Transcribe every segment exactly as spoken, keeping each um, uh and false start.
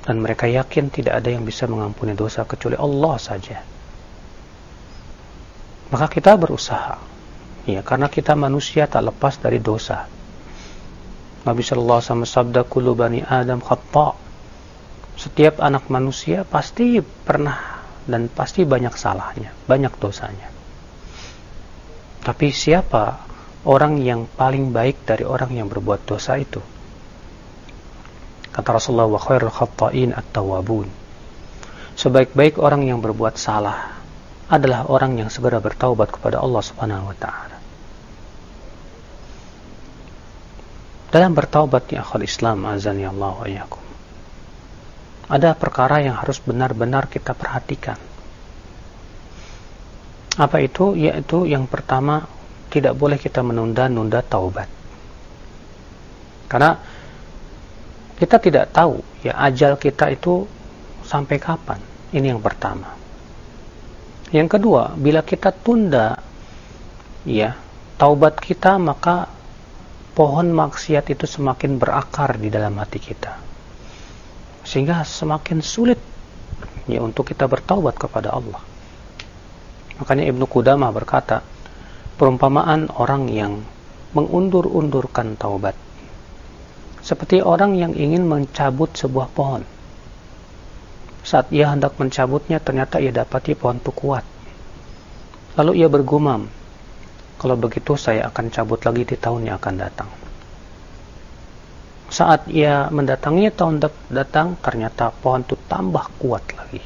dan mereka yakin tidak ada yang bisa mengampuni dosa kecuali Allah saja. Maka kita berusaha, ya, karena kita manusia tak lepas dari dosa. Nabi Sallallahu Alaihi Wasallam sabda, kullu bani Adam khata'. Setiap anak manusia pasti pernah dan pasti banyak salahnya, banyak dosanya. Tapi siapa orang yang paling baik dari orang yang berbuat dosa itu? Kata Rasulullah, wa khairul khatta'in at-tawwabun. Sebaik-baik orang yang berbuat salah adalah orang yang segera bertaubat kepada Allah Subhanahu wa taala. Dalam bertaubat ya akhul Islam, azani Allah wa iyyakum, ada perkara yang harus benar-benar kita perhatikan. Apa itu? Yaitu yang pertama, tidak boleh kita menunda-nunda taubat. Karena kita tidak tahu ya ajal kita itu sampai kapan. Ini yang pertama. Yang kedua, bila kita tunda ya taubat kita, maka pohon maksiat itu semakin berakar di dalam hati kita, sehingga semakin sulit ya untuk kita bertaubat kepada Allah. Makanya Ibnu Qudamah berkata, perumpamaan orang yang mengundur-undurkan taubat seperti orang yang ingin mencabut sebuah pohon. Saat ia hendak mencabutnya, ternyata ia dapati pohon itu kuat. Lalu ia bergumam, kalau begitu saya akan cabut lagi di tahun yang akan datang. Saat ia mendatangi tahun datang, ternyata pohon itu tambah kuat lagi.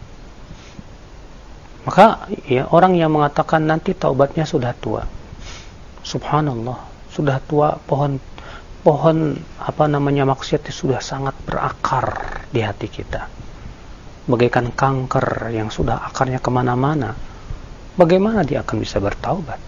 Maka ya, orang yang mengatakan nanti taubatnya sudah tua, subhanallah, sudah tua, pohon pohon apa namanya maksiat itu sudah sangat berakar di hati kita, bagaikan kanker yang sudah akarnya kemana-mana. Bagaimana dia akan bisa bertaubat?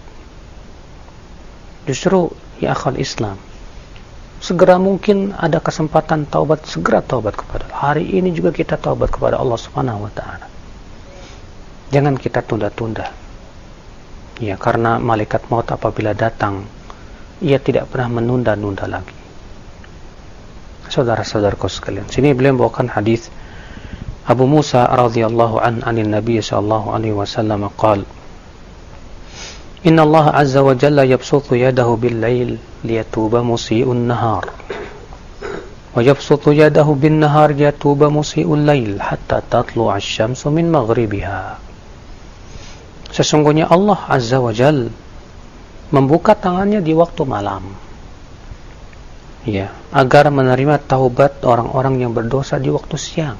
Justru ya akhal Islam, segera mungkin ada kesempatan taubat, segera taubat kepada Allah. Hari ini juga kita taubat kepada Allah Subhanahu wa taala. Jangan kita tunda-tunda. Ya, karena malaikat maut apabila datang, ia tidak pernah menunda-nunda lagi. Saudara-saudaraku sekalian, sini beliau membawakan hadis Abu Musa radhiyallahu an anin Nabi sallallahu alaihi wasallam qaal, Inna Allah azza wa jalla yabsutu yadahu bil lail liyatuba musii'un nahar wa yabsutu yadahu bin nahar liyatuba musii'ul lail hatta tatlu'a asy-syamsu min maghribiha. Sesungguhnya Allah azza wa jalla membuka tangannya di waktu malam, ya, agar menerima taubat orang-orang yang berdosa di waktu siang,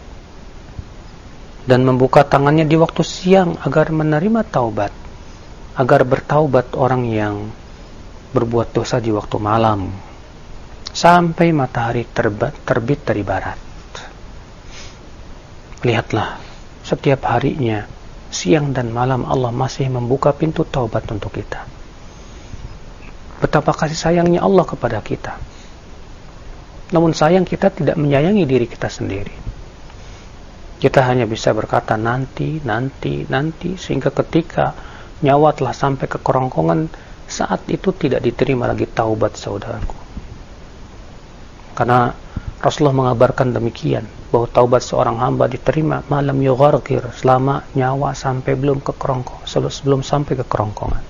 dan membuka tangannya di waktu siang agar menerima taubat, agar bertaubat orang yang berbuat dosa di waktu malam, sampai matahari terbit, terbit dari barat. Lihatlah, setiap harinya, siang dan malam, Allah masih membuka pintu taubat untuk kita. Betapa kasih sayangnya Allah kepada kita. Namun sayang, kita tidak menyayangi diri kita sendiri. Kita hanya bisa berkata nanti, nanti, nanti, sehingga ketika nyawa telah sampai ke kerongkongan, saat itu tidak diterima lagi taubat, saudaraku. Karena Rasulullah mengabarkan demikian, bahwa taubat seorang hamba diterima malam yugharqir, selama nyawa sampai belum ke kerongkongan, sebelum sampai ke kerongkongan.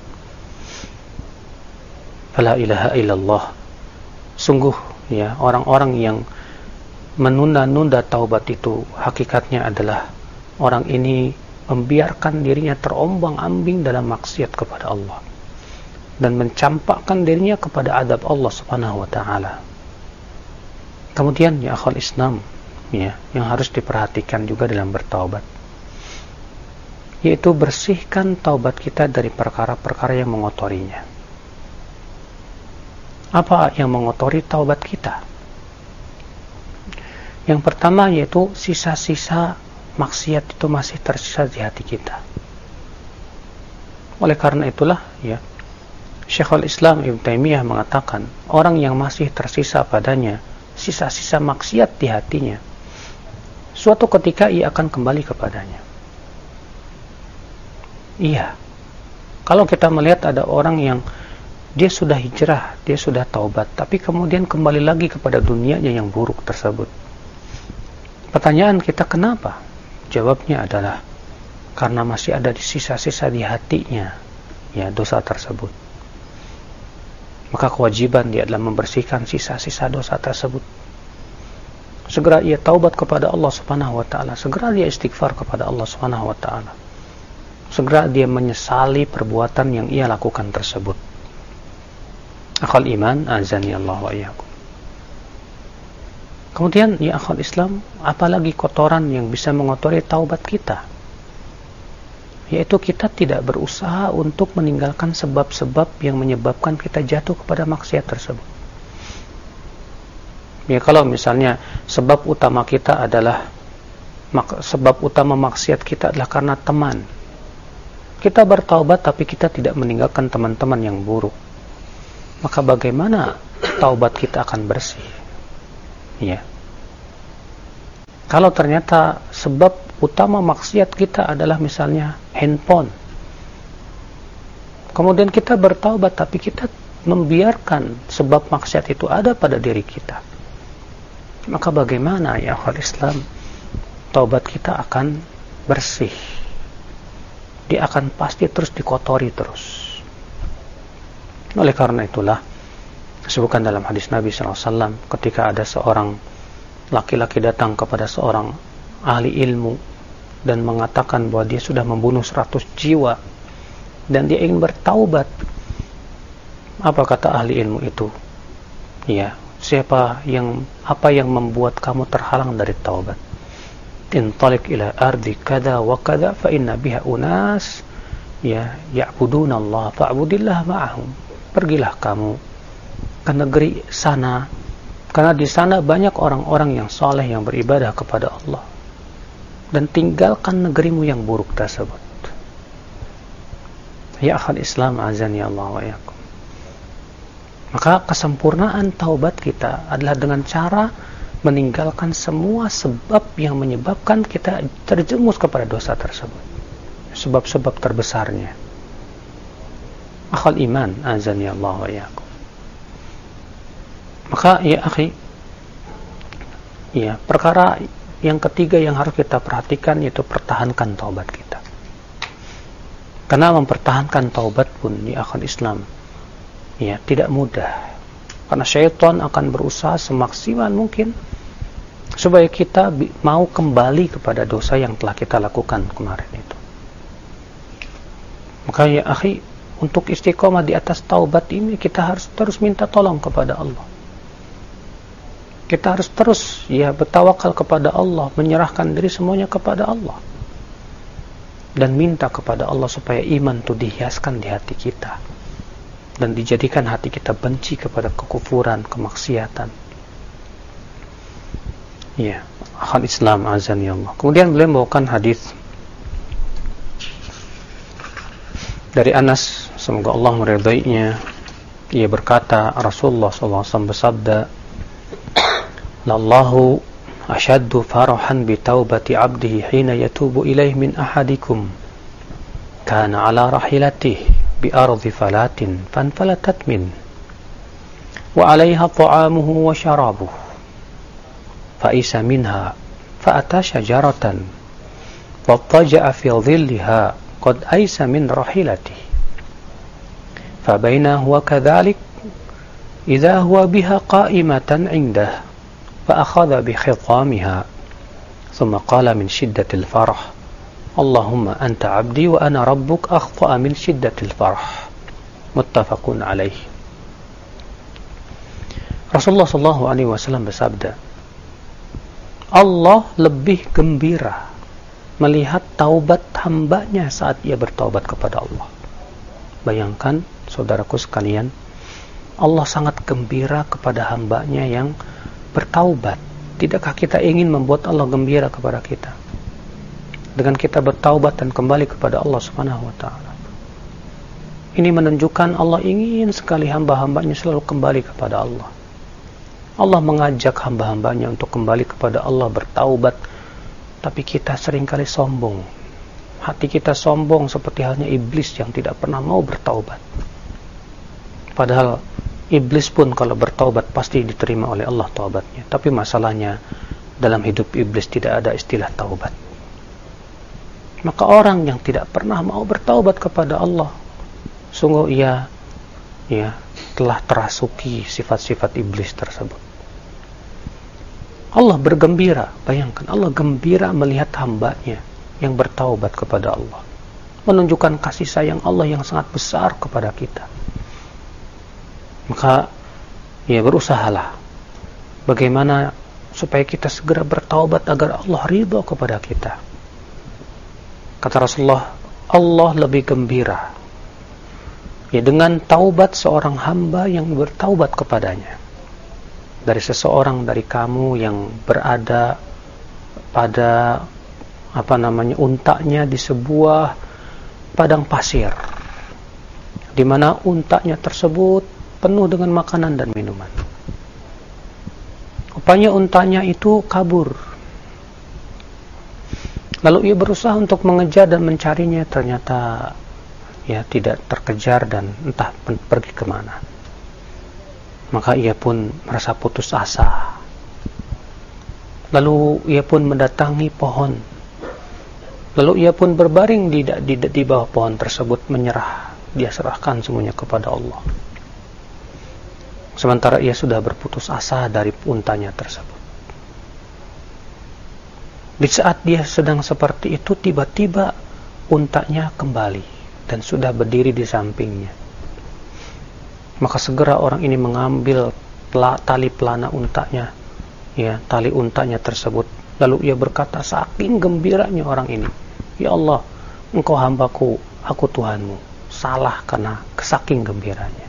La ilaha illallah. Sungguh ya, orang-orang yang menunda-nunda taubat itu hakikatnya adalah orang ini membiarkan dirinya terombang-ambing dalam maksiat kepada Allah dan mencampakkan dirinya kepada adab Allah Subhanahu wa taala. Kemudian ya akhul Islam, ya, yang harus diperhatikan juga dalam bertaubat, yaitu bersihkan taubat kita dari perkara-perkara yang mengotorinya. Apa yang mengotori taubat kita? Yang pertama yaitu sisa-sisa maksiat itu masih tersisa di hati kita. Oleh karena itulah ya, Syekhul Islam Ibnu Taimiyah mengatakan, orang yang masih tersisa padanya sisa-sisa maksiat di hatinya, suatu ketika ia akan kembali kepadanya. Iya, kalau kita melihat ada orang yang dia sudah hijrah, dia sudah taubat, tapi kemudian kembali lagi kepada dunianya yang buruk tersebut, Pertanyaan kita kenapa? Jawabnya adalah karena masih ada di sisa-sisa di hatinya ya dosa tersebut. Maka kewajiban dia adalah membersihkan sisa-sisa dosa tersebut. Segera ia taubat kepada Allah Subhanahu wa taala, segera dia istighfar kepada Allah Subhanahu wa taala. Segera dia menyesali perbuatan yang ia lakukan tersebut. Akhal iman, azani Allah wa iyyakum. Kemudian ya akhal Islam, apalagi kotoran yang bisa mengotori taubat kita? Yaitu kita tidak berusaha untuk meninggalkan sebab-sebab yang menyebabkan kita jatuh kepada maksiat tersebut. Ya kalau misalnya sebab utama kita adalah sebab utama maksiat kita adalah karena teman. Kita bertaubat tapi kita tidak meninggalkan teman-teman yang buruk. Maka bagaimana taubat kita akan bersih? Ya. Kalau ternyata sebab utama maksiat kita adalah misalnya handphone. Kemudian kita bertaubat tapi kita membiarkan sebab maksiat itu ada pada diri kita. Maka bagaimana ya akhwat Islam? Taubat kita akan bersih. Dia akan pasti terus dikotori terus. Oleh karena itulah disebutkan dalam hadis Nabi shallallahu alaihi wasallam ketika ada seorang laki-laki datang kepada seorang ahli ilmu dan mengatakan bahwa dia sudah membunuh seratus jiwa dan dia ingin bertaubat. Apa kata ahli ilmu itu? Ya, siapa yang apa yang membuat kamu terhalang dari taubat? Intalik ila ardi kada wa kada fa inna biha unas ya ya'buduna Allah fa'budillah ma'ahum. Pergilah kamu ke negeri sana, karena di sana banyak orang-orang yang soleh yang beribadah kepada Allah, dan tinggalkan negerimu yang buruk tersebut. Ya akhal Islam, azani Allah wa iyyakum. Maka kesempurnaan taubat kita adalah dengan cara meninggalkan semua sebab yang menyebabkan kita terjerumus kepada dosa tersebut, sebab-sebab terbesarnya. Akhal iman, azani Allah wa iyyakum. Maka ya akhi, ya perkara yang ketiga yang harus kita perhatikan yaitu pertahankan taubat kita. Karena mempertahankan taubat pun ya akhal Islam ya tidak mudah. Karena syaitan akan berusaha semaksimal mungkin supaya kita mau kembali kepada dosa yang telah kita lakukan kemarin itu. Maka ya akhi, untuk istiqomah di atas taubat ini kita harus terus minta tolong kepada Allah. Kita harus terus ya bertawakal kepada Allah, menyerahkan diri semuanya kepada Allah, dan minta kepada Allah supaya iman itu dihiaskan di hati kita dan dijadikan hati kita benci kepada kekufuran, kemaksiatan. Ya, akhal Islam, azani Allah. Kemudian beliau membawakan hadis dari Anas, semoga Allah meridainya. Ia berkata, Rasulullah sallallahu alaihi wasallam bersabda, "Lallahu ashaddu farahan bi taubati 'abdihi hina yatubu ilaihi min ahadikum kana 'ala rahilatihi bi ardi falatin fanfalatat min wa 'alayha ta'amuhu wa sharabuhu fa isa minha fa ata shajaratan fattaja'a fi dhilliha qad aisa min rahilatihi fa baina huwa kadhalik idza huwa biha qa'imatan 'indahu fa akhadha bi khitamiha thumma qala min shiddatil farah Allahumma anta 'abdi wa ana rabbuk akhta'a min shiddatil farah." Muttafaqun alaih. Rasulullah sallallahu alaihi wasallam bersabda, Allah lebih gembira melihat taubat hambanya saat ia bertaubat kepada Allah. Bayangkan saudaraku sekalian, Allah sangat gembira kepada hambanya yang bertaubat. Tidakkah kita ingin membuat Allah gembira kepada kita dengan kita bertaubat dan kembali kepada Allah Subhanahu wa taala? Ini menunjukkan Allah ingin sekali hamba-hambanya selalu kembali kepada Allah. Allah mengajak hamba-hambanya untuk kembali kepada Allah, bertaubat. Tapi kita seringkali sombong. Hati kita sombong seperti halnya iblis yang tidak pernah mau bertaubat. Padahal iblis pun kalau bertaubat pasti diterima oleh Allah taubatnya. Tapi masalahnya dalam hidup iblis tidak ada istilah taubat. Maka orang yang tidak pernah mau bertaubat kepada Allah, sungguh ia ya telah terasuki sifat-sifat iblis tersebut. Allah bergembira, bayangkan Allah gembira melihat hambanya yang bertaubat kepada Allah, menunjukkan kasih sayang Allah yang sangat besar kepada kita. Maka ya berusahalah bagaimana supaya kita segera bertaubat agar Allah ridha kepada kita. Kata Rasulullah, Allah lebih gembira ya dengan taubat seorang hamba yang bertaubat kepadanya dari seseorang dari kamu yang berada pada apa namanya untanya di sebuah padang pasir, di mana untanya tersebut penuh dengan makanan dan minuman. Rupanya untanya itu kabur. Lalu ia berusaha untuk mengejar dan mencarinya, ternyata ya tidak terkejar dan entah pergi kemana. Maka ia pun merasa putus asa. Lalu ia pun mendatangi pohon. Lalu ia pun berbaring di, di, di bawah pohon tersebut, menyerah. Dia serahkan semuanya kepada Allah. Sementara ia sudah berputus asa dari untanya tersebut. Di saat dia sedang seperti itu, tiba-tiba untanya kembali dan sudah berdiri di sampingnya. Maka segera orang ini mengambil tali pelana untanya, ya, tali untanya tersebut. Lalu ia berkata, saking gembiranya orang ini, ya Allah, engkau hambaku, aku Tuhanmu. Salah karena saking gembiranya.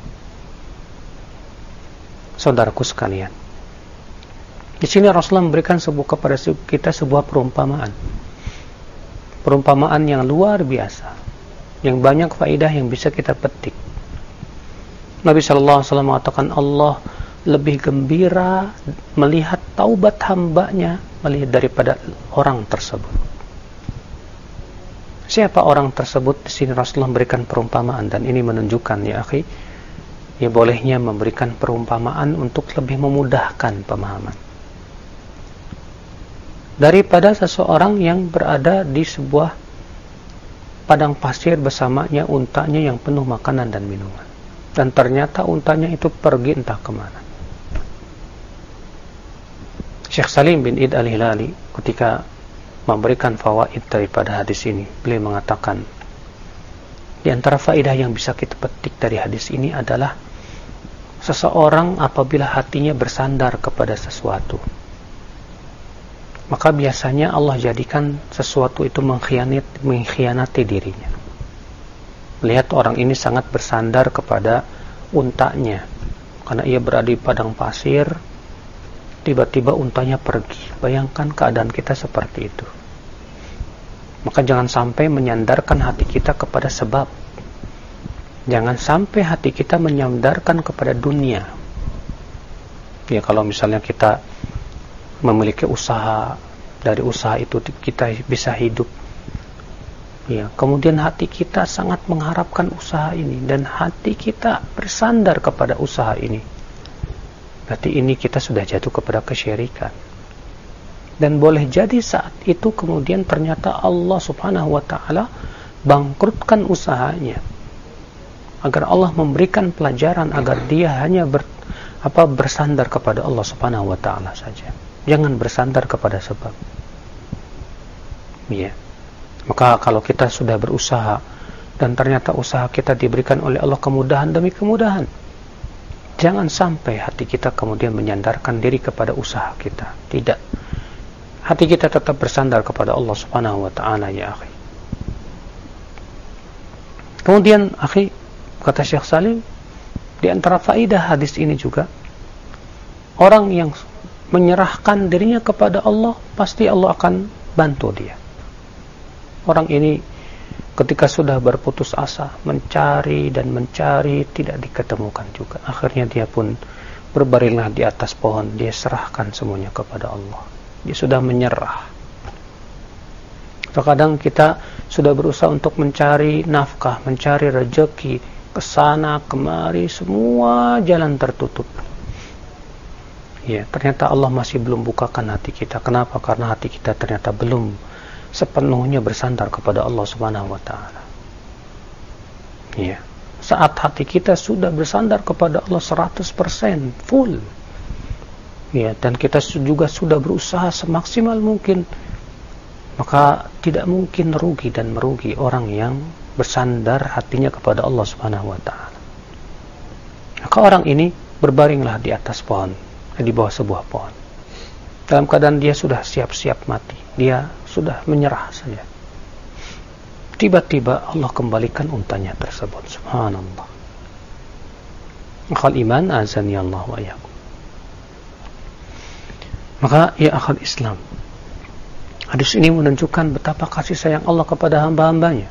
Saudaraku sekalian, di sini Rasulullah memberikan sebuah kepada kita sebuah perumpamaan, perumpamaan yang luar biasa, yang banyak faedah yang bisa kita petik. Nabi Shallallahu Alaihi Wasallam mengatakan Allah lebih gembira melihat taubat hambanya melihat daripada orang tersebut. Siapa orang tersebut? Di sini Rasulullah memberikan perumpamaan, dan ini menunjukkan ya akhi, ya bolehnya memberikan perumpamaan untuk lebih memudahkan pemahaman. Daripada seseorang yang berada di sebuah padang pasir bersamanya untanya yang penuh makanan dan minuman, dan ternyata untanya itu pergi entah kemana. Syekh Salim bin Id al-Hilali ketika memberikan fawaid daripada hadis ini, beliau mengatakan di antara faedah yang bisa kita petik dari hadis ini adalah seseorang apabila hatinya bersandar kepada sesuatu, maka biasanya Allah jadikan sesuatu itu mengkhianati, mengkhianati dirinya. Lihat orang ini sangat bersandar kepada untanya, karena ia berada di padang pasir, tiba-tiba untanya pergi. Bayangkan keadaan kita seperti itu. Maka jangan sampai menyandarkan hati kita kepada sebab. Jangan sampai hati kita menyandarkan kepada dunia. Ya, kalau misalnya kita memiliki usaha, dari usaha itu kita bisa hidup, ya, kemudian hati kita sangat mengharapkan usaha ini dan hati kita bersandar kepada usaha ini, berarti ini kita sudah jatuh kepada kesyirikan. Dan boleh jadi saat itu kemudian ternyata Allah subhanahu wa ta'ala bangkrutkan usahanya, agar Allah memberikan pelajaran agar dia hanya ber, apa, bersandar kepada Allah subhanahu wa ta'ala saja. Jangan bersandar kepada sebab. Ya. Maka kalau kita sudah berusaha dan ternyata usaha kita diberikan oleh Allah kemudahan demi kemudahan, jangan sampai hati kita kemudian menyandarkan diri kepada usaha kita. Tidak. Hati kita tetap bersandar kepada Allah Subhanahu wa taala, ya akhi. Kemudian akhi, kata Syekh Salim, di antara faedah hadis ini juga, orang yang menyerahkan dirinya kepada Allah, pasti Allah akan bantu dia. Orang ini ketika sudah berputus asa, mencari dan mencari, tidak diketemukan juga. Akhirnya dia pun berbaringlah di atas pohon, dia serahkan semuanya kepada Allah. Dia sudah menyerah. Terkadang kita sudah berusaha untuk mencari nafkah, mencari rezeki, kesana kemari, semua jalan tertutup. Ya, ternyata Allah masih belum bukakan hati kita. Kenapa? Karena hati kita ternyata belum sepenuhnya bersandar kepada Allah Subhanahu wa taala. Ya. Saat hati kita sudah bersandar kepada Allah seratus persen full. Ya, dan kita juga sudah berusaha semaksimal mungkin, maka tidak mungkin rugi dan merugi orang yang bersandar hatinya kepada Allah Subhanahu wa taala. Maka orang ini berbaringlah di atas pohon, di bawah sebuah pohon. Dalam keadaan dia sudah siap-siap mati, dia sudah menyerah saja. Tiba-tiba Allah kembalikan untanya tersebut. Subhanallah. Akhal iman azani Allah wa iyyakum. Maka ya akhal Islam, hadis ini menunjukkan betapa kasih sayang Allah kepada hamba-hambanya.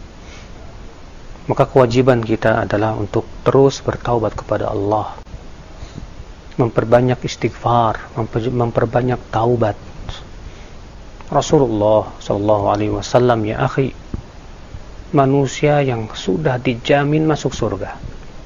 Maka kewajiban kita adalah untuk terus bertaubat kepada Allah, memperbanyak istighfar, memperbanyak taubat. Rasulullah sallallahu alaihi wasallam, ya akhi, manusia yang sudah dijamin masuk surga.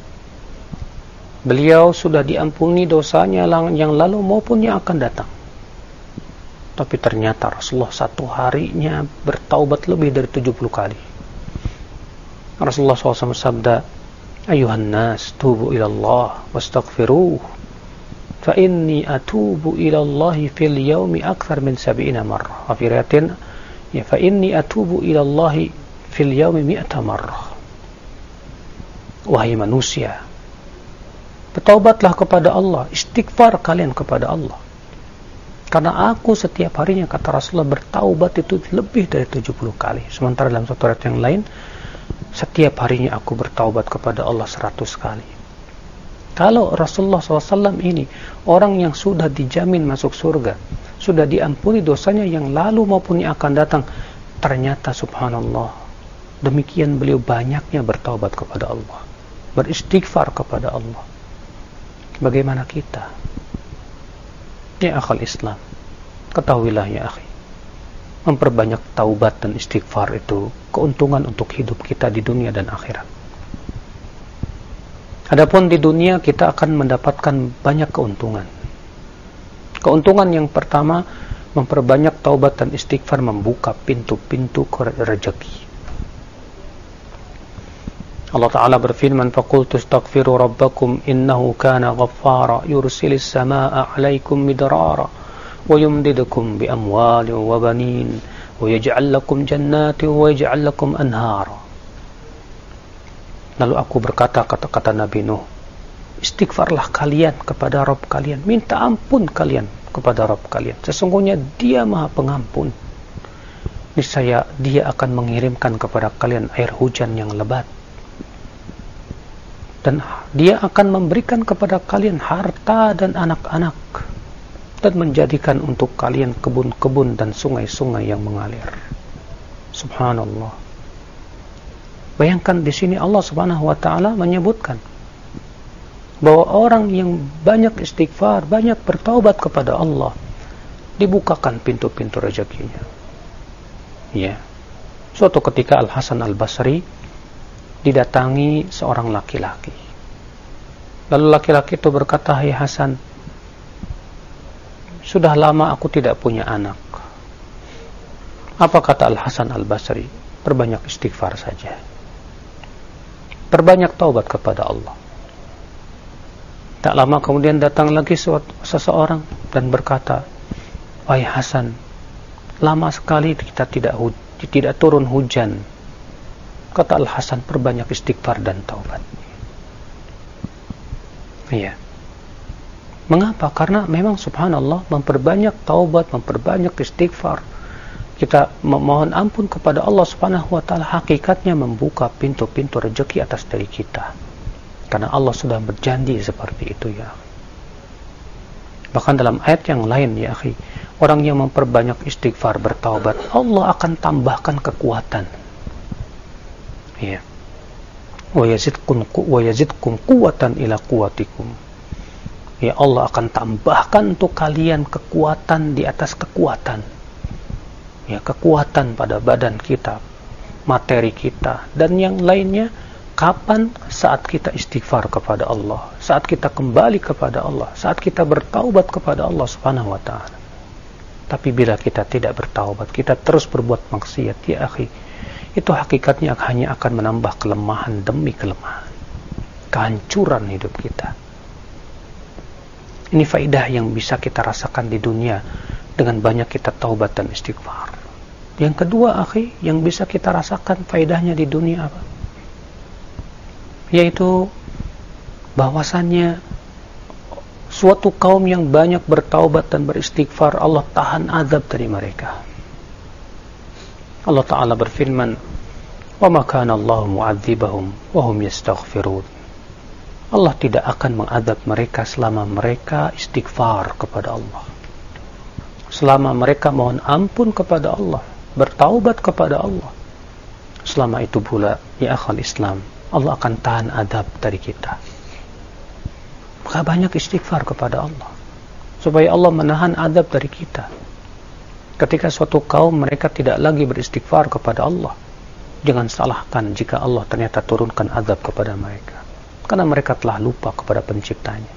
Beliau sudah diampuni dosanya yang lalu maupun yang akan datang. Tapi ternyata Rasulullah satu harinya bertaubat lebih dari tujuh puluh kali. Rasulullah shallallahu alaihi wasallam bersabda, "Ayuhan nas, tubu ilallah wastaghfiruh, fa inni atubu ilallahi fil yaumi akthar min sab'ina marrah." Wa fi riwayatin, ya, fa inni atubu ilallahi fil yaumi mi'ata marrah. Wahai manusia, bertaubatlah kepada Allah, istighfar kalian kepada Allah. Karena aku setiap harinya, kata Rasulullah, bertaubat itu lebih dari tujuh puluh kali. Sementara dalam satu ayat yang lain, setiap harinya aku bertaubat kepada Allah seratus kali. Kalau Rasulullah shallallahu alaihi wasallam ini orang yang sudah dijamin masuk surga, sudah diampuni dosanya yang lalu maupun yang akan datang, ternyata subhanallah, demikian beliau banyaknya bertaubat kepada Allah, beristighfar kepada Allah. Bagaimana kita? Ya akhal Islam, ketahuilah ya akhi, memperbanyak taubat dan istighfar itu keuntungan untuk hidup kita di dunia dan akhirat. Adapun di dunia kita akan mendapatkan banyak keuntungan. Keuntungan yang pertama, memperbanyak taubat dan istighfar membuka pintu-pintu rezeki. Allah Ta'ala berfirman, فَقُلْتُ اسْتَغْفِرُوا رَبَّكُمْ إِنَّهُ كَانَ غَفَّارًا يُرْسِلِ السَّمَاءَ عَلَيْكُمْ مِدْرَارًا وَيُمْدِدْكُمْ بِأَمْوَالٍ وَبَنِينَ وَيَجْعَلْ لَكُمْ جَنَّاتٍ وَيَجْعَلْ لَكُمْ أَنْهَارًا. Lalu aku berkata, kata-kata Nabi Nuh, istighfarlah kalian kepada Rabb kalian, minta ampun kalian kepada Rabb kalian. Sesungguhnya Dia Maha Pengampun. Niscaya Dia akan mengirimkan kepada kalian air hujan yang lebat. Dan Dia akan memberikan kepada kalian harta dan anak-anak, dan menjadikan untuk kalian kebun-kebun dan sungai-sungai yang mengalir. Subhanallah. Bayangkan di sini Allah Subhanahu wa taala menyebutkan bahwa orang yang banyak istighfar, banyak bertaubat kepada Allah, dibukakan pintu-pintu rezekinya. Ya. Suatu ketika Al Hasan Al Basri didatangi seorang laki-laki. Lalu laki-laki itu berkata, "Hai Hasan, sudah lama aku tidak punya anak." Apa kata Al Hasan Al Basri? Perbanyak istighfar saja. Perbanyak taubat kepada Allah. Tak lama kemudian datang lagi seseorang dan berkata, "Wahai Hasan, lama sekali kita tidak tidak turun hujan." Kata Al Hasan, perbanyak istighfar dan taubat. Iya. Mengapa? Karena memang subhanallah, memperbanyak taubat, memperbanyak istighfar, kita memohon ampun kepada Allah Subhanahu wa taala, hakikatnya membuka pintu-pintu rezeki atas diri kita. Karena Allah sudah berjanji seperti itu ya. Bahkan dalam ayat yang lain ya akhi, orang yang memperbanyak istighfar, bertaubat, Allah akan tambahkan kekuatan. Ya. Wa yazidkum wa yazidkum quwwatan ila quwwatikum. Ya, Allah akan tambahkan untuk kalian kekuatan di atas kekuatan. Ya, kekuatan pada badan kita, materi kita, dan yang lainnya. Kapan? saat kita istighfar kepada Allah, saat kita kembali kepada Allah, saat kita bertaubat kepada Allah Subhanahu wa ta'ala. Tapi bila kita tidak bertaubat, kita terus berbuat maksiat, ya akhi, itu hakikatnya hanya akan menambah kelemahan demi kelemahan, kehancuran hidup kita. Ini faedah yang bisa kita rasakan di dunia dengan banyak kita taubat dan istighfar. Yang kedua, akhi, yang bisa kita rasakan faedahnya di dunia apa? Yaitu bahwasannya suatu kaum yang banyak bertaubat dan beristighfar, Allah tahan azab dari mereka. Allah Ta'ala berfirman, "Wa ma kana Allahu mu'adzibahum wa hum yastaghfirun." Allah tidak akan mengadab mereka selama mereka istighfar kepada Allah, selama mereka mohon ampun kepada Allah, bertaubat kepada Allah. Selama itu pula, ya akhal Islam, Allah akan tahan adab dari kita. Maka banyak istighfar kepada Allah, supaya Allah menahan adab dari kita. Ketika suatu kaum mereka tidak lagi beristighfar kepada Allah, jangan salahkan jika Allah ternyata turunkan adab kepada mereka, karena mereka telah lupa kepada penciptanya.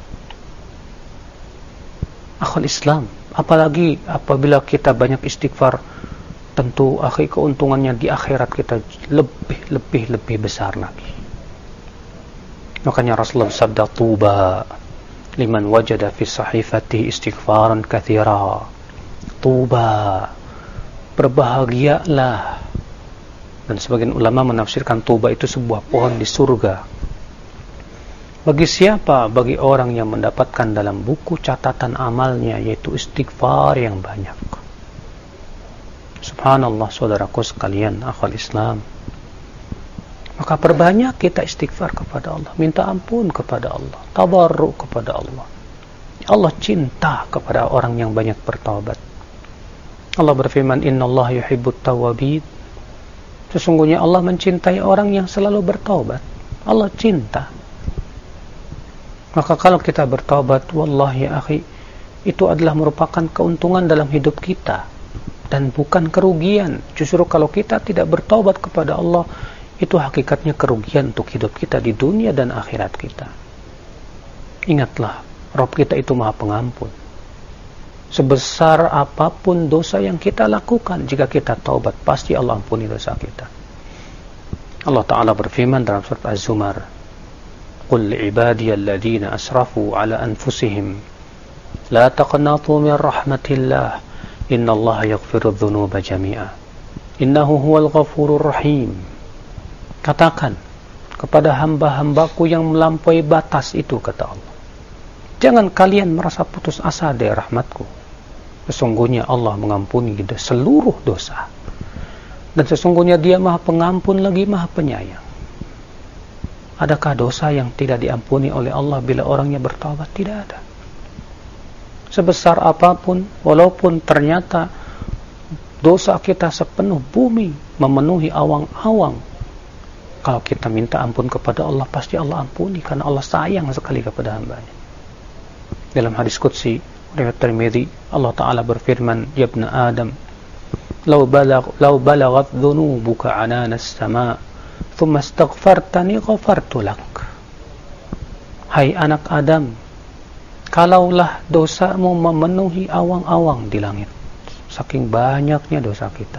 Akhul Islam, apalagi apabila kita banyak istighfar, tentu akhir keuntungannya di akhirat kita lebih lebih lebih besar lagi. Makanya Rasulullah sabda, "Tuba liman wajada fi sahifati istighfaran katsira." Tuba, berbahagialah. Dan sebagian ulama menafsirkan tuba itu sebuah pohon di surga. Bagi siapa? Bagi orang yang mendapatkan dalam buku catatan amalnya yaitu istighfar yang banyak. Subhanallah, saudaraku sekalian, akhwal Islam. Maka perbanyak kita istighfar kepada Allah, minta ampun kepada Allah, tabarruk kepada Allah. Allah cinta kepada orang yang banyak bertaubat. Allah berfirman, "Innallaha yuhibbut tawwabin." Sesungguhnya Allah mencintai orang yang selalu bertaubat. Allah cinta. Maka kalau kita bertaubat, wallahi ya akhi, itu adalah merupakan keuntungan dalam hidup kita dan bukan kerugian. Justru kalau kita tidak bertaubat kepada Allah, itu hakikatnya kerugian untuk hidup kita di dunia dan akhirat kita. Ingatlah, Rabb kita itu Maha Pengampun. Sebesar apapun dosa yang kita lakukan, jika kita taubat, pasti Allah ampuni dosa kita. Allah Ta'ala berfirman dalam surat Az-Zumar, "Qul li'ibadiyalladhina asrafu ala anfusihim la taqnatu min rahmatillah innallaha yaghfiru dhunuba jami'a innahu huwal ghafurur rahim." Katakan kepada hamba-hambaku yang melampaui batas itu, kata Allah, jangan kalian merasa putus asa dari rahmatku. Sesungguhnya Allah mengampuni seluruh dosa, dan sesungguhnya Dia Maha Pengampun lagi Maha Penyayang. Adakah dosa yang tidak diampuni oleh Allah bila orangnya bertaubat? Tidak ada. Sebesar apapun, walaupun ternyata dosa kita sepenuh bumi, memenuhi awang-awang, kalau kita minta ampun kepada Allah, pasti Allah ampuni, karena Allah sayang sekali kepada hambanya. Dalam hadis qudsi riwayat Tirmidzi, Allah Ta'ala berfirman, "Ya ibna Adam, law balagh law balaghat dhunubuka 'anana as-sama' thumma astaghfartani ghafartu lak." Hai anak Adam, kalaulah dosamu memenuhi awang-awang di langit, saking banyaknya dosa kita,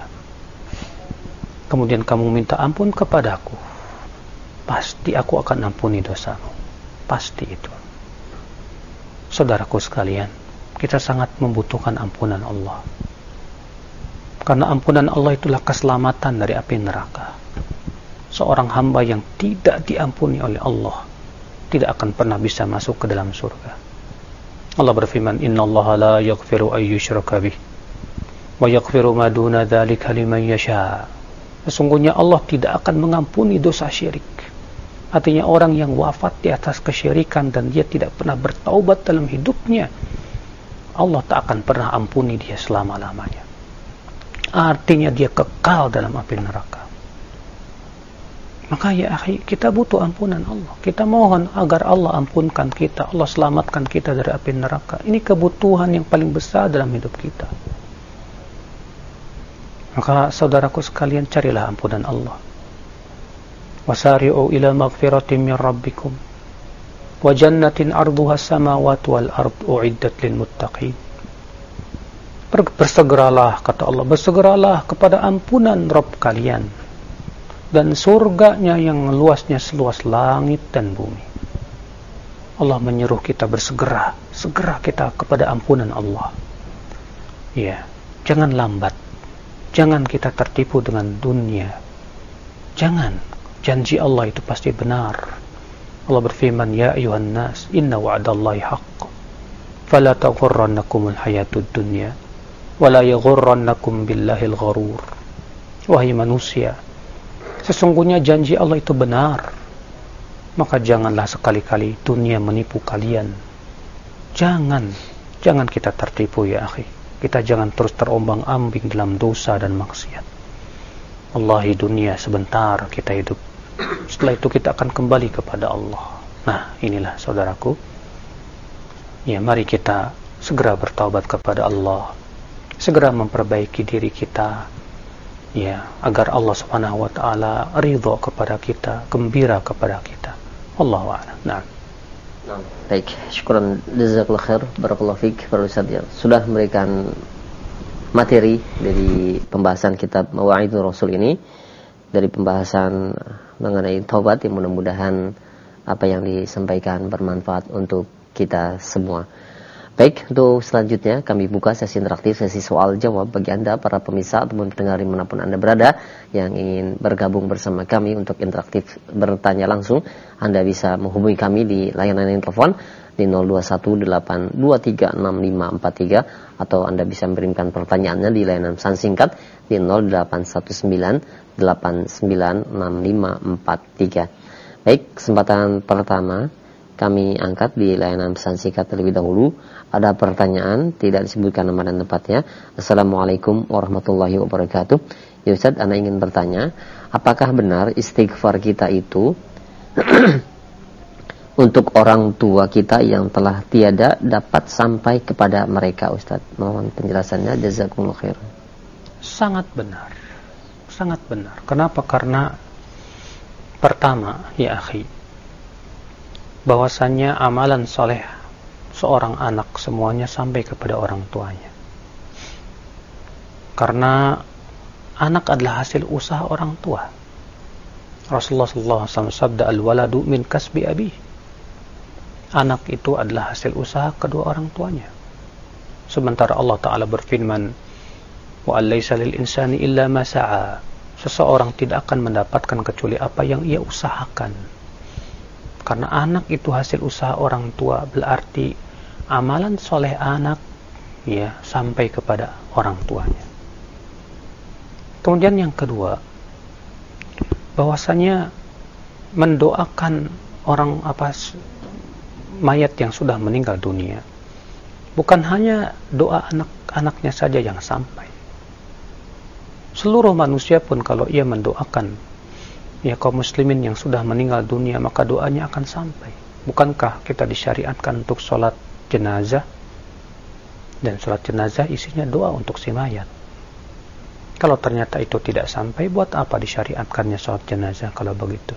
kemudian kamu minta ampun kepadaku, pasti aku akan ampuni dosamu. Pasti itu. Saudaraku sekalian, kita sangat membutuhkan ampunan Allah, karena ampunan Allah itulah keselamatan dari api neraka. Seorang hamba yang tidak diampuni oleh Allah tidak akan pernah bisa masuk ke dalam surga. Allah berfirman, "Innallaha la yaghfiru an yushraka bih wa yaghfiru ma duna dzalika liman yasha." Sesungguhnya Allah tidak akan mengampuni dosa syirik. Artinya orang yang wafat di atas kesyirikan dan dia tidak pernah bertaubat dalam hidupnya, Allah tak akan pernah ampuni dia selama-lamanya. Artinya dia kekal dalam api neraka. Maka ya akhi, kita butuh ampunan Allah. Kita mohon agar Allah ampunkan kita, Allah selamatkan kita dari api neraka. Ini kebutuhan yang paling besar dalam hidup kita. Maka saudaraku sekalian, carilah ampunan Allah. wasari'u ila maghfiratin min rabbikum wa jannatin 'arduha as-samawati wal ard u'iddat lil muttaqin. Bersegeralah, kata Allah, bersegeralah kepada ampunan Rabb kalian dan surganya yang luasnya seluas langit dan bumi. Allah menyuruh kita bersegera, segera kita kepada ampunan Allah. Ya, jangan lambat. Jangan kita tertipu dengan dunia. Jangan. Janji Allah itu pasti benar. Allah berfirman, ya ayuhan nas, inna wa'dallahi haqq. Fala taghurrannakumul hayatud dunya wala yaghurrannakum billahil gharur. Wahai manusia, sesungguhnya janji Allah itu benar, maka janganlah sekali-kali dunia menipu kalian. Jangan, jangan kita tertipu ya akhi. Kita jangan terus terombang-ambing dalam dosa dan maksiat. Wallahi dunia sebentar kita hidup. Setelah itu kita akan kembali kepada Allah. Nah, inilah saudaraku. Ya, mari kita segera bertaubat kepada Allah. Segera memperbaiki diri kita, ya, agar Allah Subhanahu wa taala ridha kepada kita, gembira kepada kita. Wallahu a'lam. Nah. Nah, baik, syukran jazakallahu khair, barakallahu fiik para ustaz yang sudah memberikan materi dari pembahasan kitab Mawa'idul Rasul ini, dari pembahasan mengenai taubat, yang mudah-mudahan apa yang disampaikan bermanfaat untuk kita semua. Baik, untuk selanjutnya kami buka sesi interaktif, sesi soal jawab bagi Anda para pemirsa ataupun pendengar dimanapun Anda berada yang ingin bergabung bersama kami untuk interaktif bertanya langsung. Anda bisa menghubungi kami di layanan telepon di nol dua satu delapan dua tiga enam lima empat tiga, atau Anda bisa mengirimkan pertanyaannya di layanan pesan singkat di nol delapan satu sembilan delapan sembilan enam lima empat tiga. Baik, kesempatan pertama kami angkat di layanan pesan singkat terlebih dahulu. Ada pertanyaan, tidak disebutkan nama dan tempatnya. Assalamualaikum warahmatullahi wabarakatuh. Ya Ustaz, Anda ingin bertanya, apakah benar istighfar kita itu untuk orang tua kita yang telah tiada dapat sampai kepada mereka, Ustaz? Mohon penjelasannya, jazakumullah khair. Sangat benar. Sangat benar. Kenapa? Karena pertama, ya akhi, bahwasannya amalan soleh seorang anak semuanya sampai kepada orang tuanya. Karena anak adalah hasil usaha orang tua. Rasulullah sallallahu alaihi wasallam sabda, al-waladu min kasbi abi. Anak itu adalah hasil usaha kedua orang tuanya. Sementara Allah Ta'ala berfirman, wa alaysa lil insani illa ma sa'a. Seseorang tidak akan mendapatkan kecuali apa yang ia usahakan. Karena anak itu hasil usaha orang tua, berarti amalan soleh anak ya sampai kepada orang tuanya. Kemudian yang kedua, bahwasanya mendoakan orang apa mayat yang sudah meninggal dunia, bukan hanya doa anak-anaknya saja yang sampai. Seluruh manusia pun kalau ia mendoakan ya kaum muslimin yang sudah meninggal dunia, maka doanya akan sampai. Bukankah kita disyariatkan untuk sholat jenazah, dan sholat jenazah isinya doa untuk si mayat? Kalau ternyata itu tidak sampai, buat apa disyariatkannya sholat jenazah kalau begitu?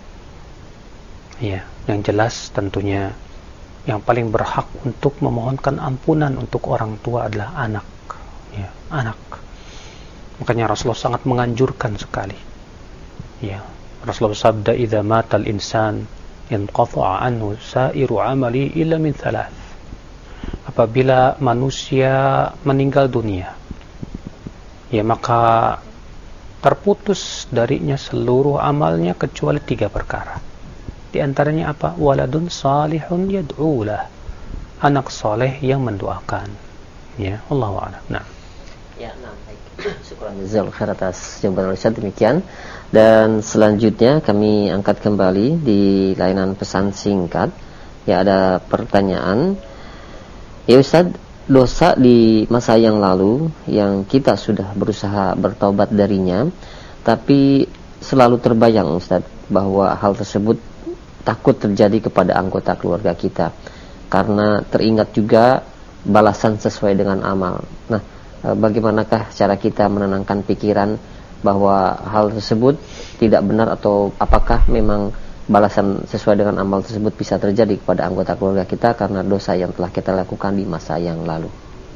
Ya, yang jelas tentunya yang paling berhak untuk memohonkan ampunan untuk orang tua adalah anak. Ya, anak. Makanya Rasulullah sangat menganjurkan sekali. Ya, Rasulullah sabda, "Idza matal insan inqata'a anhu sa'iru 'amali illa min thalath." Apabila manusia meninggal dunia, ya maka terputus darinya seluruh amalnya kecuali tiga perkara. Di antaranya apa? Waladun salihun yad'ulah. Anak soleh yang mendoakan. Ya, Allahu a'lam. Nah. Ya, nah, baik. Syukran jazakallahu khair atas jawaban Ustaz, demikian. Dan selanjutnya kami angkat kembali di layanan pesan singkat. Ya, ada pertanyaan. Ya Ustaz, dosa di masa yang lalu yang kita sudah berusaha bertaubat darinya, tapi selalu terbayang Ustaz bahwa hal tersebut takut terjadi kepada anggota keluarga kita, karena teringat juga balasan sesuai dengan amal. Nah, bagaimanakah cara kita menenangkan pikiran bahwa hal tersebut tidak benar, atau apakah memang balasan sesuai dengan amal tersebut bisa terjadi kepada anggota keluarga kita karena dosa yang telah kita lakukan di masa yang lalu?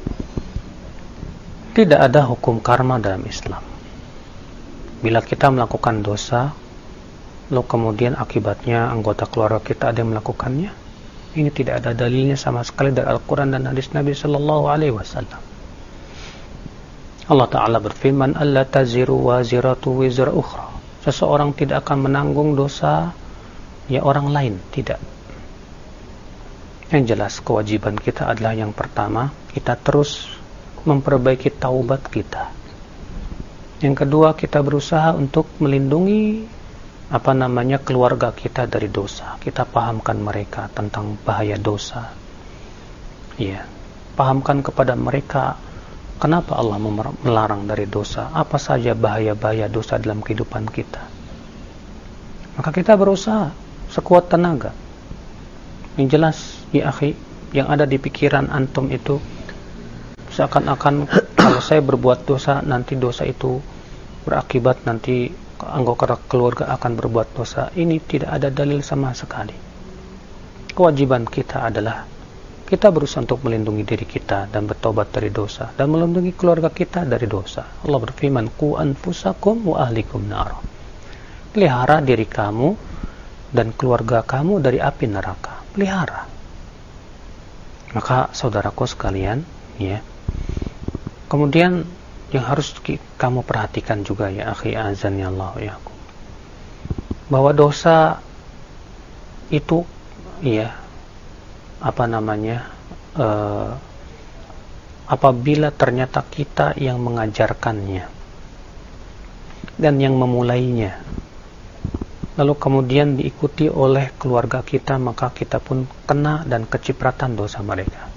Tidak ada hukum karma dalam Islam. Bila kita melakukan dosa, lalu kemudian akibatnya anggota keluarga kita ada yang melakukannya, ini tidak ada dalilnya sama sekali dari Al-Quran dan hadis Nabi Sallallahu Alaihi Wasallam. Allah Ta'ala berfirman, "Alla taziru waziratu wizra ukhra." Seseorang tidak akan menanggung dosa ya orang lain, tidak. Yang jelas kewajiban kita adalah yang pertama, kita terus memperbaiki taubat kita. Yang kedua, kita berusaha untuk melindungi apa namanya keluarga kita dari dosa. Kita pahamkan mereka tentang bahaya dosa. Ya, pahamkan kepada mereka kenapa Allah melarang dari dosa, apa saja bahaya-bahaya dosa dalam kehidupan kita. Maka kita berusaha sekuat tenaga. Yang jelas, ya akhi, yang ada di pikiran antum itu seakan-akan kalau saya berbuat dosa, nanti dosa itu berakibat nanti anggota keluarga akan berbuat dosa. Ini tidak ada dalil sama sekali. Kewajiban kita adalah kita berusaha untuk melindungi diri kita dan bertobat dari dosa dan melindungi keluarga kita dari dosa. Allah berfirman, "Qu anfusakum wa ahlikum nar." Pelihara diri kamu dan keluarga kamu dari api neraka. Pelihara. Maka saudaraku sekalian, ya. Kemudian yang harus kamu perhatikan juga, ya akhi azan ya Allah ya aku, bahwa dosa itu ya apa namanya uh, apabila ternyata kita yang mengajarkannya dan yang memulainya, lalu kemudian diikuti oleh keluarga kita, maka kita pun kena dan kecipratan dosa mereka.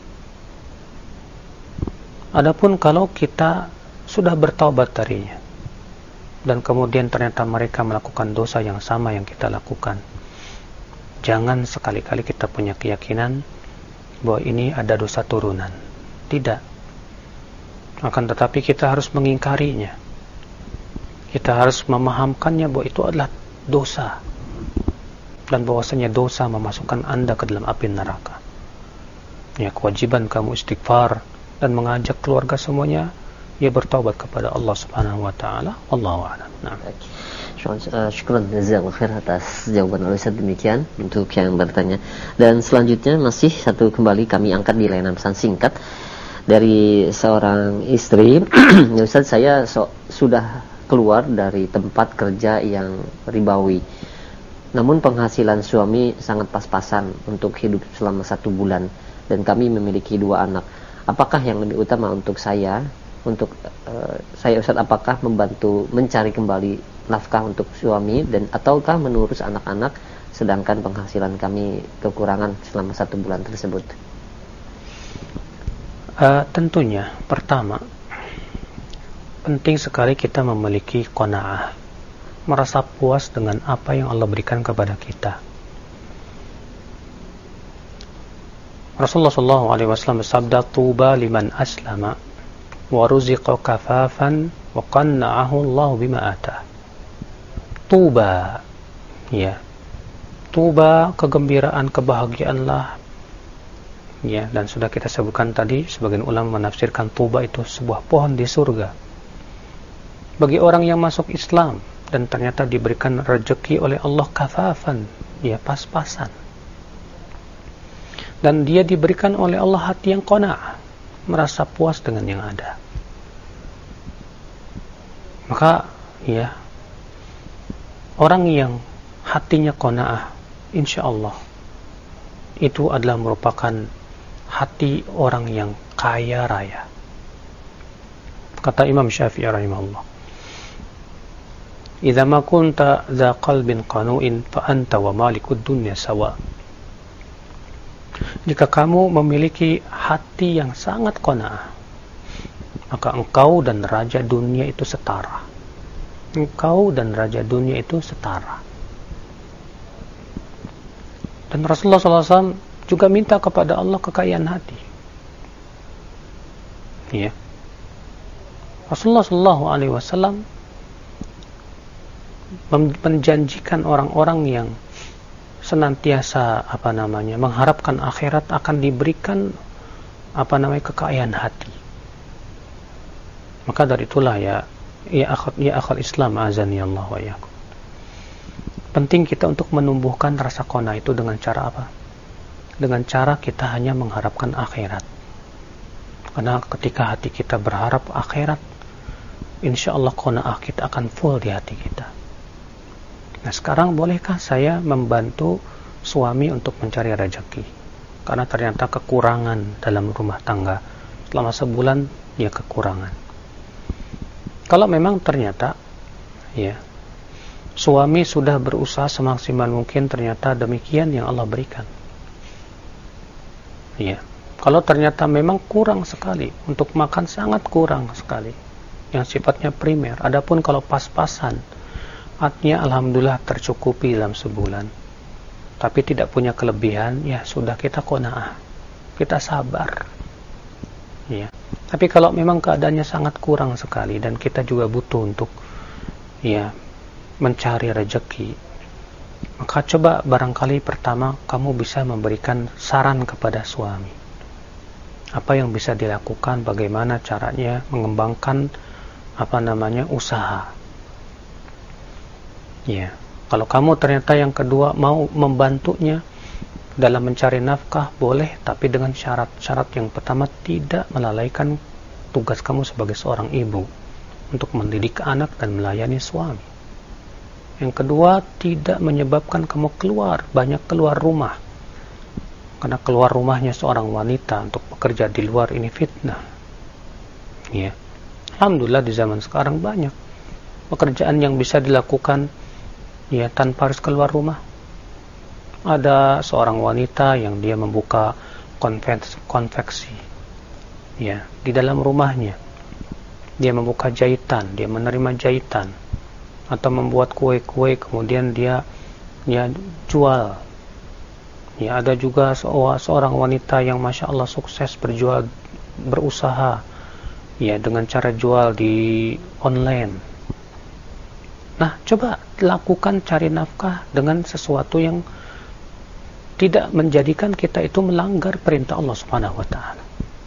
Adapun kalau kita sudah bertaubat darinya dan kemudian ternyata mereka melakukan dosa yang sama yang kita lakukan, jangan sekali-kali kita punya keyakinan bahwa ini ada dosa turunan. Tidak. Akan tetapi kita harus mengingkarinya. Kita harus memahamkannya bahwa itu adalah dosa, dan bahwasanya dosa memasukkan Anda ke dalam api neraka. Ya, kewajiban kamu istighfar dan mengajak keluarga semuanya ya bertaubat kepada Allah Subhanahu wa taala. Wallahu a'lam. Nah. Syukran jazakallahu khair atas jawaban Al-Ustaz demikian untuk yang bertanya. Dan selanjutnya masih satu kembali kami angkat di layanan pesan singkat dari seorang istri. Ustaz, saya so, sudah keluar dari tempat kerja yang ribawi, namun penghasilan suami sangat pas-pasan untuk hidup selama satu bulan, dan kami memiliki dua anak. Apakah yang lebih utama untuk saya untuk uh, saya Ustaz, apakah membantu mencari kembali nafkah untuk suami dan ataukah menurus anak-anak sedangkan penghasilan kami kekurangan selama satu bulan tersebut? Uh, tentunya pertama penting sekali kita memiliki qanaah, merasa puas dengan apa yang Allah berikan kepada kita. Rasulullah shallallahu alaihi wasallam bersabda, "Tuba liman aslama wa ruziqa kafafan wa qanna'ahu Allah bima atah." Tuba, ya, tuba, kegembiraan, kebahagiaanlah, ya. Dan sudah kita sebutkan tadi, sebagian ulama menafsirkan tuba itu sebuah pohon di surga bagi orang yang masuk Islam dan ternyata diberikan rezeki oleh Allah kafafan, ya, pas-pasan, dan dia diberikan oleh Allah hati yang qanaah, merasa puas dengan yang ada. Maka ya, orang yang hatinya qanaah, insya Allah itu adalah merupakan hati orang yang kaya raya. Kata Imam Syafi'i rahimahullah, "Idza ma kunta dza qalbin qanu'in fa anta wa malikud dunya sawa." Jika kamu memiliki hati yang sangat qanaah, maka engkau dan raja dunia itu setara. Engkau dan raja dunia itu setara. Dan Rasulullah shallallahu alaihi wasallam juga minta kepada Allah kekayaan hati. Ya. Rasulullah shallallahu alaihi wasallam menjanjikan orang-orang yang senantiasa apa namanya mengharapkan akhirat akan diberikan apa namanya kekayaan hati. Maka dari itulah ya ya akhul ya akhul Islam azani Allah wa iyyakum. Penting kita untuk menumbuhkan rasa qanaah itu dengan cara apa? Dengan cara kita hanya mengharapkan akhirat. Karena ketika hati kita berharap akhirat, insya Allah qanaah kita akan full di hati kita. Nah sekarang bolehkah saya membantu suami untuk mencari rezeki? Karena ternyata kekurangan dalam rumah tangga. Selama sebulan dia kekurangan. Kalau memang ternyata ya suami sudah berusaha semaksimal mungkin, ternyata demikian yang Allah berikan. Ya. Kalau ternyata memang kurang sekali, untuk makan sangat kurang sekali, yang sifatnya primer. Adapun kalau pas-pasan, artinya alhamdulillah tercukupi dalam sebulan, tapi tidak punya kelebihan, ya sudah kita qanaah, kita sabar. Ya. Tapi kalau memang keadaannya sangat kurang sekali dan kita juga butuh untuk ya mencari rezeki, maka coba barangkali pertama kamu bisa memberikan saran kepada suami. Apa yang bisa dilakukan, bagaimana caranya mengembangkan apa namanya usaha. Ya, kalau kamu ternyata yang kedua mau membantunya dalam mencari nafkah, boleh, tapi dengan syarat-syarat. Yang pertama, tidak melalaikan tugas kamu sebagai seorang ibu untuk mendidik anak dan melayani suami. Yang kedua, tidak menyebabkan kamu keluar, banyak keluar rumah. Karena keluar rumahnya seorang wanita untuk bekerja di luar ini fitnah. Ya. Alhamdulillah di zaman sekarang banyak pekerjaan yang bisa dilakukan ya tanpa harus keluar rumah. Ada seorang wanita yang dia membuka konveksi ya di dalam rumahnya. Dia membuka jahitan, dia menerima jahitan, atau membuat kue-kue kemudian dia ya jual. Ya, ada juga seorang wanita yang masya Allah sukses berjual, berusaha ya dengan cara jual di online. Nah, coba lakukan cari nafkah dengan sesuatu yang tidak menjadikan kita itu melanggar perintah Allah Subhanahu wa taala.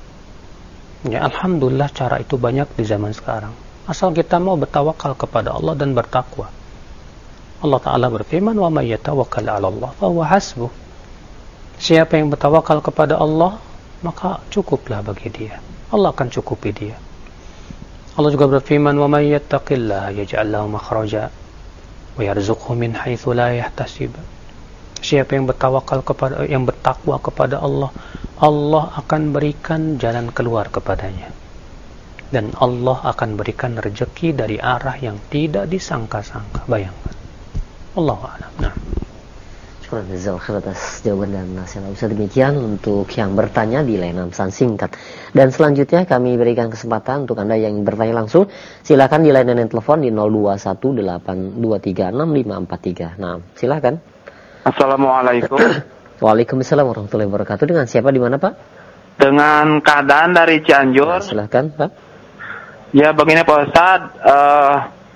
Ya, alhamdulillah cara itu banyak di zaman sekarang. Asal kita mau bertawakal kepada Allah dan bertakwa. Allah taala berfirman, "Wa may yatawakkal 'ala Allah fa huwa hasbuh." Siapa yang bertawakal kepada Allah, maka cukuplah bagi dia. Allah akan cukupi dia. Allah juga berfirman, "Wa may yattaqillaha yaj'al lahu makhraja wa yarzuqhu min haitsu la yahtasib." Siapa yang bertawakal kepada yang bertakwa kepada Allah, Allah akan berikan jalan keluar kepadanya. Dan Allah akan berikan rezeki dari arah yang tidak disangka-sangka. Bayangkan. Allahu a'lam. Nah. Jazakallahu atas jawaban dan nasihat Ustaz. Demikian untuk yang bertanya di layanan pesan singkat. Dan selanjutnya kami berikan kesempatan untuk Anda yang bertanya langsung, silakan di layanan telepon di nol dua satu delapan dua tiga enam lima empat tiga. Nah, silakan. Assalamualaikum. Waalaikumsalam warahmatullahi wabarakatuh. Dengan siapa, di mana Pak? Dengan keadaan dari Cianjur. Nah, silakan Pak. Ya begini Pak Ustadz, uh,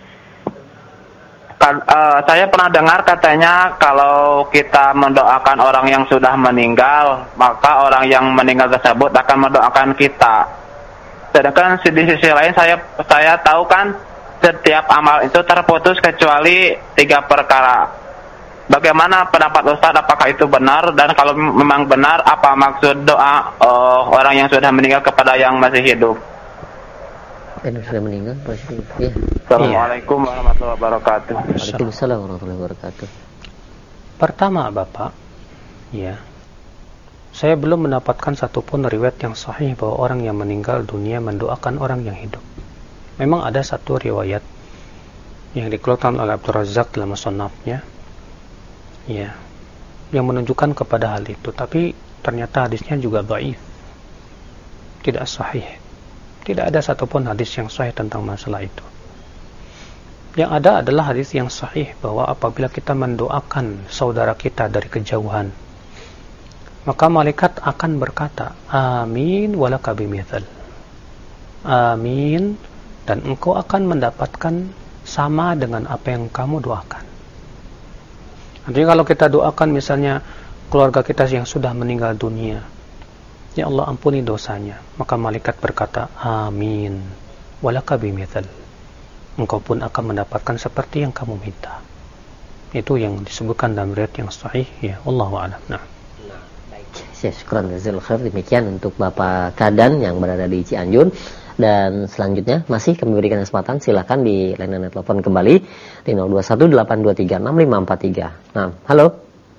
Uh, saya pernah dengar katanya kalau kita mendoakan orang yang sudah meninggal, maka orang yang meninggal tersebut akan mendoakan kita. Sedangkan di sisi lain saya saya tahu kan setiap amal itu terputus kecuali tiga perkara. Bagaimana pendapat Ustadz, apakah itu benar? Dan kalau memang benar, apa maksud doa uh, orang yang sudah meninggal kepada yang masih hidup? Yang sudah meninggal, ya. Assalamualaikum warahmatullahi wabarakatuh. Waalaikumsalam warahmatullahi wabarakatuh. Pertama Bapak, ya, saya belum mendapatkan satupun riwayat yang sahih bahwa orang yang meninggal dunia mendoakan orang yang hidup. Memang ada satu riwayat yang dikeluarkan oleh Abdul Razak dalam musannafnya, ya, yang menunjukkan kepada hal itu. Tapi ternyata hadisnya juga dhaif, tidak sahih. Tidak ada satupun hadis yang sahih tentang masalah itu. Yang ada adalah hadis yang sahih bahwa apabila kita mendoakan saudara kita dari kejauhan, maka malaikat akan berkata, amin walaka bimithal. Amin, dan engkau akan mendapatkan sama dengan apa yang kamu doakan. Artinya kalau kita doakan misalnya keluarga kita yang sudah meninggal dunia, ya Allah ampuni dosanya, maka malaikat berkata, amin, walaka bimithal, engkau pun akan mendapatkan seperti yang kamu minta. Itu yang disebutkan dalam riwayat yang sahih, ya Allahu a'lam. Nah, syukran jazakallahu khair. Demikian untuk Bapak Kadan yang berada di Cianjur. Dan selanjutnya masih kami berikan kesempatan, silakan di layanan telepon kembali di nol dua satu delapan dua tiga enam lima empat tiga. Nah, halo.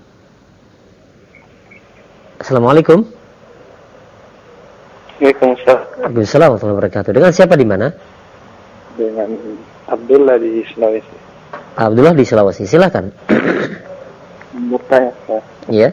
Assalamualaikum. Waalaikumsalam. Waalaikumsalam warahmatullahi wabarakatuh. Dengan siapa di mana? Dengan Abdullah di Sulawesi. Abdullah di Sulawesi, silakan. Bertanya, Pak. Iya.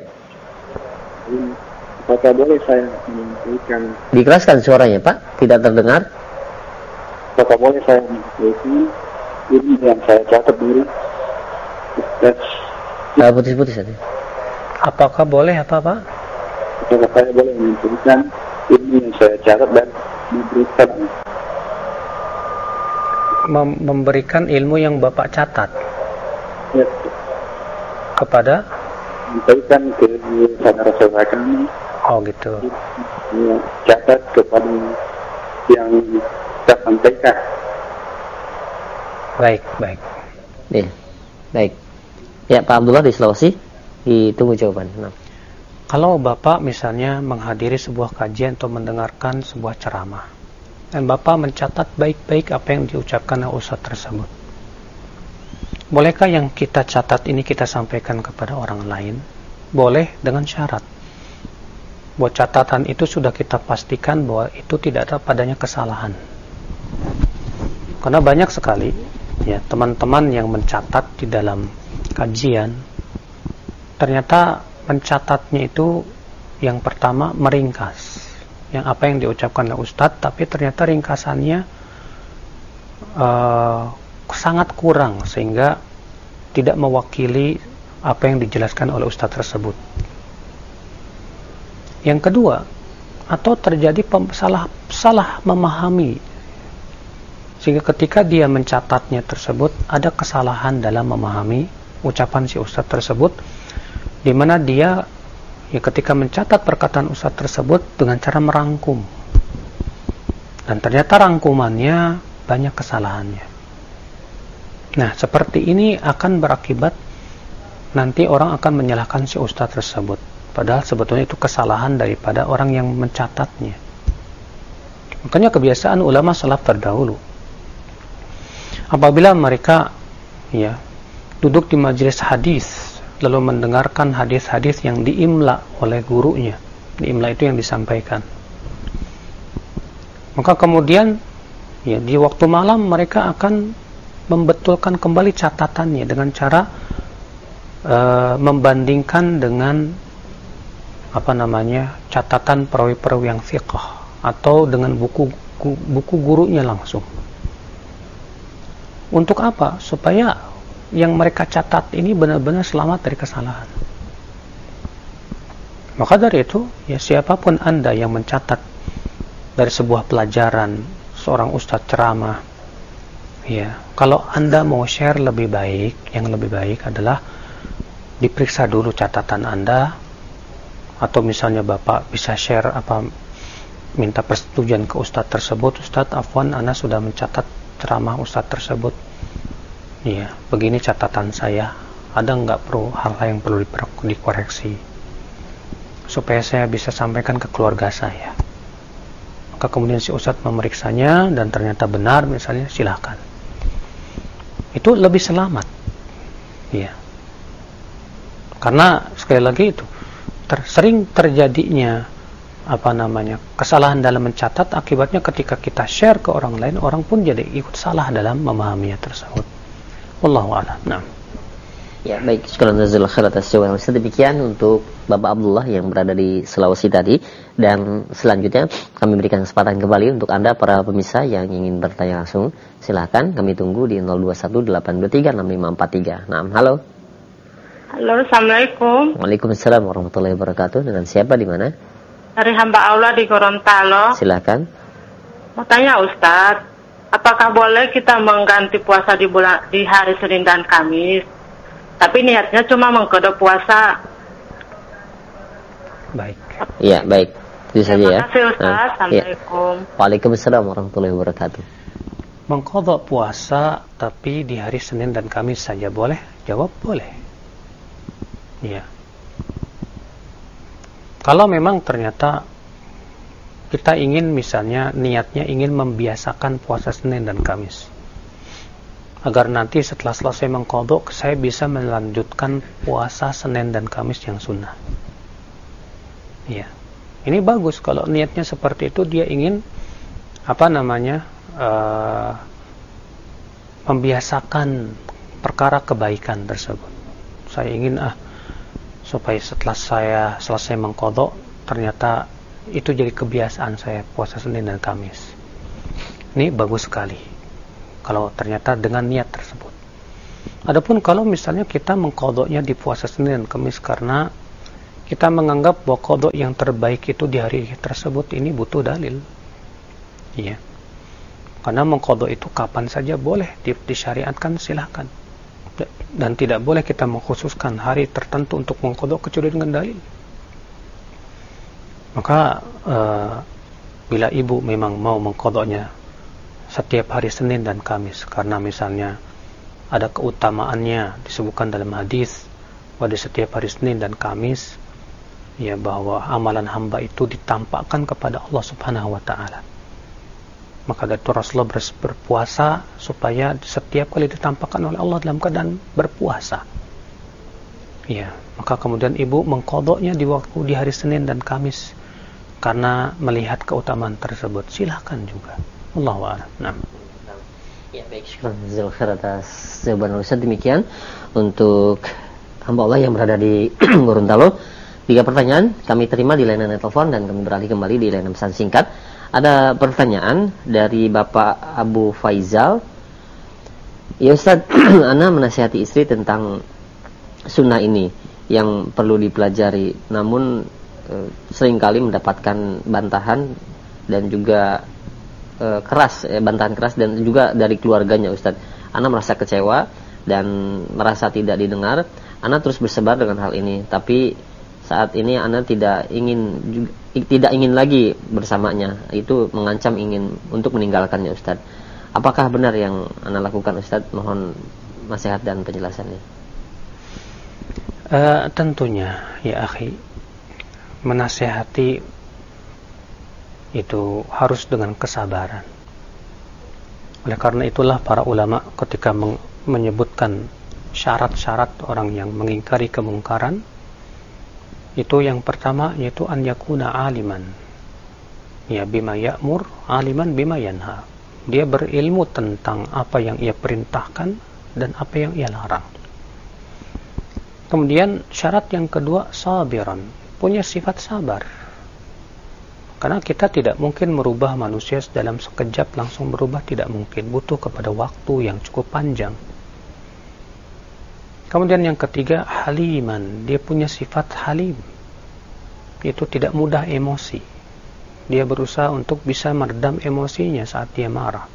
Apakah boleh saya menyampaikan? Dikeraskan suaranya, Pak. Tidak terdengar. Apakah boleh saya menyampaikan ini yang saya catat dari Ustaz? Uh, putus-putus tadi. apakah boleh apa Pak? Apakah saya boleh menyampaikan ini yang saya catat dan memberikan Mem- memberikan ilmu yang Bapak catat ya, kepada menyampaikan ke saudara-saudara kami. oh gitu. Ya, catat kepada yang saya sampaikan. Baik, baik. Ya, baik. Ya, Pak Abdullah di Sulawesi, ditunggu jawaban. Nah. Kalau Bapak misalnya menghadiri sebuah kajian atau mendengarkan sebuah ceramah, dan Bapak mencatat baik-baik apa yang diucapkan oleh ustaz tersebut, bolehkah yang kita catat ini kita sampaikan kepada orang lain? Boleh, dengan syarat bahwa catatan itu sudah kita pastikan bahwa itu tidak ada padanya kesalahan. Karena banyak sekali ya teman-teman yang mencatat di dalam kajian, ternyata mencatatnya itu yang pertama meringkas yang apa yang diucapkan oleh ustadz, tapi ternyata ringkasannya uh, sangat kurang sehingga tidak mewakili apa yang dijelaskan oleh ustadz tersebut. Yang kedua, atau terjadi pem- salah salah memahami, sehingga ketika dia mencatatnya tersebut ada kesalahan dalam memahami ucapan si ustadz tersebut, di mana dia ya ketika mencatat perkataan ustadz tersebut dengan cara merangkum, dan ternyata rangkumannya banyak kesalahannya. Nah, seperti ini akan berakibat nanti orang akan menyalahkan si ustadz tersebut, padahal sebetulnya itu kesalahan daripada orang yang mencatatnya. Makanya kebiasaan ulama salaf terdahulu, apabila mereka ya duduk di majelis hadis lalu mendengarkan hadis-hadis yang diimla oleh gurunya, diimla itu yang disampaikan, maka kemudian ya di waktu malam mereka akan membetulkan kembali catatannya dengan cara uh, membandingkan dengan apa namanya catatan perawi-perawi yang fiqh atau dengan buku buku gurunya langsung. Untuk apa? Supaya yang mereka catat ini benar-benar selamat dari kesalahan. Maka dari itu, ya siapapun Anda yang mencatat dari sebuah pelajaran seorang ustadz ceramah, ya kalau Anda mau share lebih baik, yang lebih baik adalah diperiksa dulu catatan Anda. Atau misalnya Bapak bisa share apa, minta persetujuan ke ustadz tersebut, Ustadz afwan ana sudah mencatat ceramah ustadz tersebut, iya begini catatan saya, ada nggak perlu hal-hal yang perlu dikoreksi supaya saya bisa sampaikan ke keluarga saya. Maka kemudian si ustadz memeriksanya dan ternyata benar misalnya, silakan, itu lebih selamat ya. Karena sekali lagi itu Ter, sering terjadinya apa namanya kesalahan dalam mencatat, akibatnya ketika kita share ke orang lain, orang pun jadi ikut salah dalam memahaminya tersebut. Wallahu a'lam. Nah. Ya, baik, syukur jazakallahu khair atas jawaban. Demikian untuk Bapak Abdullah yang berada di Sulawesi tadi, dan selanjutnya kami berikan kesempatan kembali untuk Anda para pemirsa yang ingin bertanya langsung. Silakan kami tunggu di nol dua satu delapan dua tiga enam lima empat tiga. Nah, halo. Halo, assalamualaikum. Waalaikumsalam warahmatullahi wabarakatuh. Dengan siapa di mana? Dari hamba Allah di Gorontalo. Silakan. Mau tanya Ustaz, apakah boleh kita mengganti puasa di bulan di hari Senin dan Kamis? Tapi niatnya cuma mengkodok puasa. Baik. Iya, baik. Itu saja ya. Terima kasih Ustaz. Nah, Assalamualaikum. Ya. Waalaikumsalam warahmatullahi wabarakatuh. Mengkodok puasa tapi di hari Senin dan Kamis saja boleh? Jawab boleh. Iya. Kalau memang ternyata kita ingin, misalnya niatnya ingin membiasakan puasa Senin dan Kamis, agar nanti setelah selesai mengkodok saya bisa melanjutkan puasa Senin dan Kamis yang sunnah. Iya, ini bagus kalau niatnya seperti itu. Dia ingin apa namanya uh, membiasakan perkara kebaikan tersebut. Saya ingin ah supaya setelah saya selesai mengkodok ternyata itu jadi kebiasaan saya puasa Senin dan Kamis. Ini bagus sekali kalau ternyata dengan niat tersebut. Adapun kalau misalnya kita mengkodoknya di puasa Senin dan Kamis karena kita menganggap bahwa kodok yang terbaik itu di hari tersebut, ini butuh dalil. Iya. Karena mengkodok itu kapan saja boleh, disyariatkan, silahkan. Dan tidak boleh kita mengkhususkan hari tertentu untuk mengkodok kecuali dengan dalil. Maka uh, bila ibu memang mau mengkodoknya setiap hari Senin dan Kamis karena misalnya ada keutamaannya disebutkan dalam hadis pada setiap hari Senin dan Kamis, ya, bahwa amalan hamba itu ditampakkan kepada Allah Subhanahu wa taala. Maka dari itu Rasulullah berpuasa supaya setiap kali ditampakkan oleh Allah dalam keadaan berpuasa. Ya, maka kemudian ibu mengkodoknya di waktu di hari Senin dan Kamis karena melihat keutamaan tersebut. Silahkan juga. Allahu a'lam. Nah. Ya, baik, syukur jazakallahu khair atas jawaban Ustaz. Demikian untuk hamba Allah yang berada di Gorontalo. Tiga pertanyaan kami terima di layanan telepon dan kami beralih kembali di layanan pesan singkat. Ada pertanyaan dari Bapak Abu Faizal. Ya Ustaz, ana menasihati istri tentang sunnah ini yang perlu dipelajari, namun e, seringkali mendapatkan bantahan dan juga e, keras, e, bantahan keras dan juga dari keluarganya Ustaz. Ana merasa kecewa dan merasa tidak didengar. Ana terus bersebar dengan hal ini, tapi saat ini ana tidak ingin juga, tidak ingin lagi bersamanya. Itu mengancam ingin untuk meninggalkannya Ustaz. Apakah benar yang ana lakukan Ustaz? Mohon nasihat dan penjelasannya. Uh, tentunya ya akhi, menasihati itu harus dengan kesabaran. Oleh karena itulah para ulama ketika meng- menyebutkan syarat-syarat orang yang mengingkari kemungkaran, itu yang pertama yaitu an yakuna aliman, ya, bima ya'mur, aliman bima yanha. Dia berilmu tentang apa yang ia perintahkan dan apa yang ia larang. Kemudian syarat yang kedua sabiran, punya sifat sabar. Karena kita tidak mungkin merubah manusia dalam sekejap langsung berubah, tidak mungkin, butuh kepada waktu yang cukup panjang. Kemudian yang ketiga haliman, dia punya sifat halim, itu tidak mudah emosi. Dia berusaha untuk bisa meredam emosinya saat dia marah.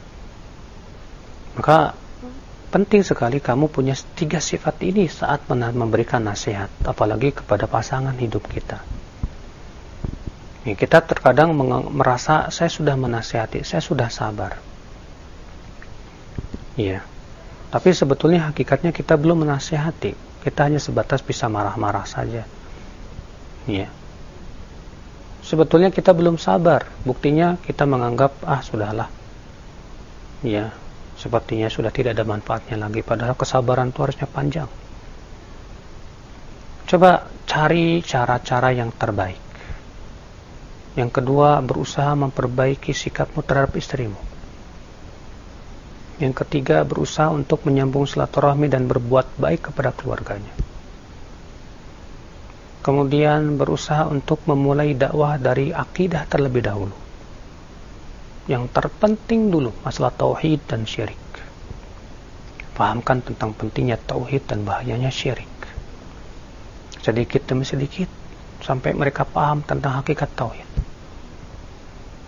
Maka penting sekali kamu punya tiga sifat ini saat memberikan nasihat, apalagi kepada pasangan hidup kita. Ya, kita terkadang merasa saya sudah menasihati, saya sudah sabar. Iya. Tapi sebetulnya hakikatnya kita belum menasihati. Kita hanya sebatas bisa marah-marah saja. Iya. Sebetulnya kita belum sabar. Buktinya kita menganggap ah sudahlah. Iya. Sepertinya sudah tidak ada manfaatnya lagi. Padahal kesabaran itu harusnya panjang. Coba cari cara-cara yang terbaik. Yang kedua, berusaha memperbaiki sikapmu terhadap istrimu. Yang ketiga, berusaha untuk menyambung silaturahmi dan berbuat baik kepada keluarganya. Kemudian berusaha untuk memulai dakwah dari akidah terlebih dahulu. Yang terpenting dulu masalah tauhid dan syirik. Pahamkan tentang pentingnya tauhid dan bahayanya syirik. Sedikit demi sedikit sampai mereka paham tentang hakikat tauhid.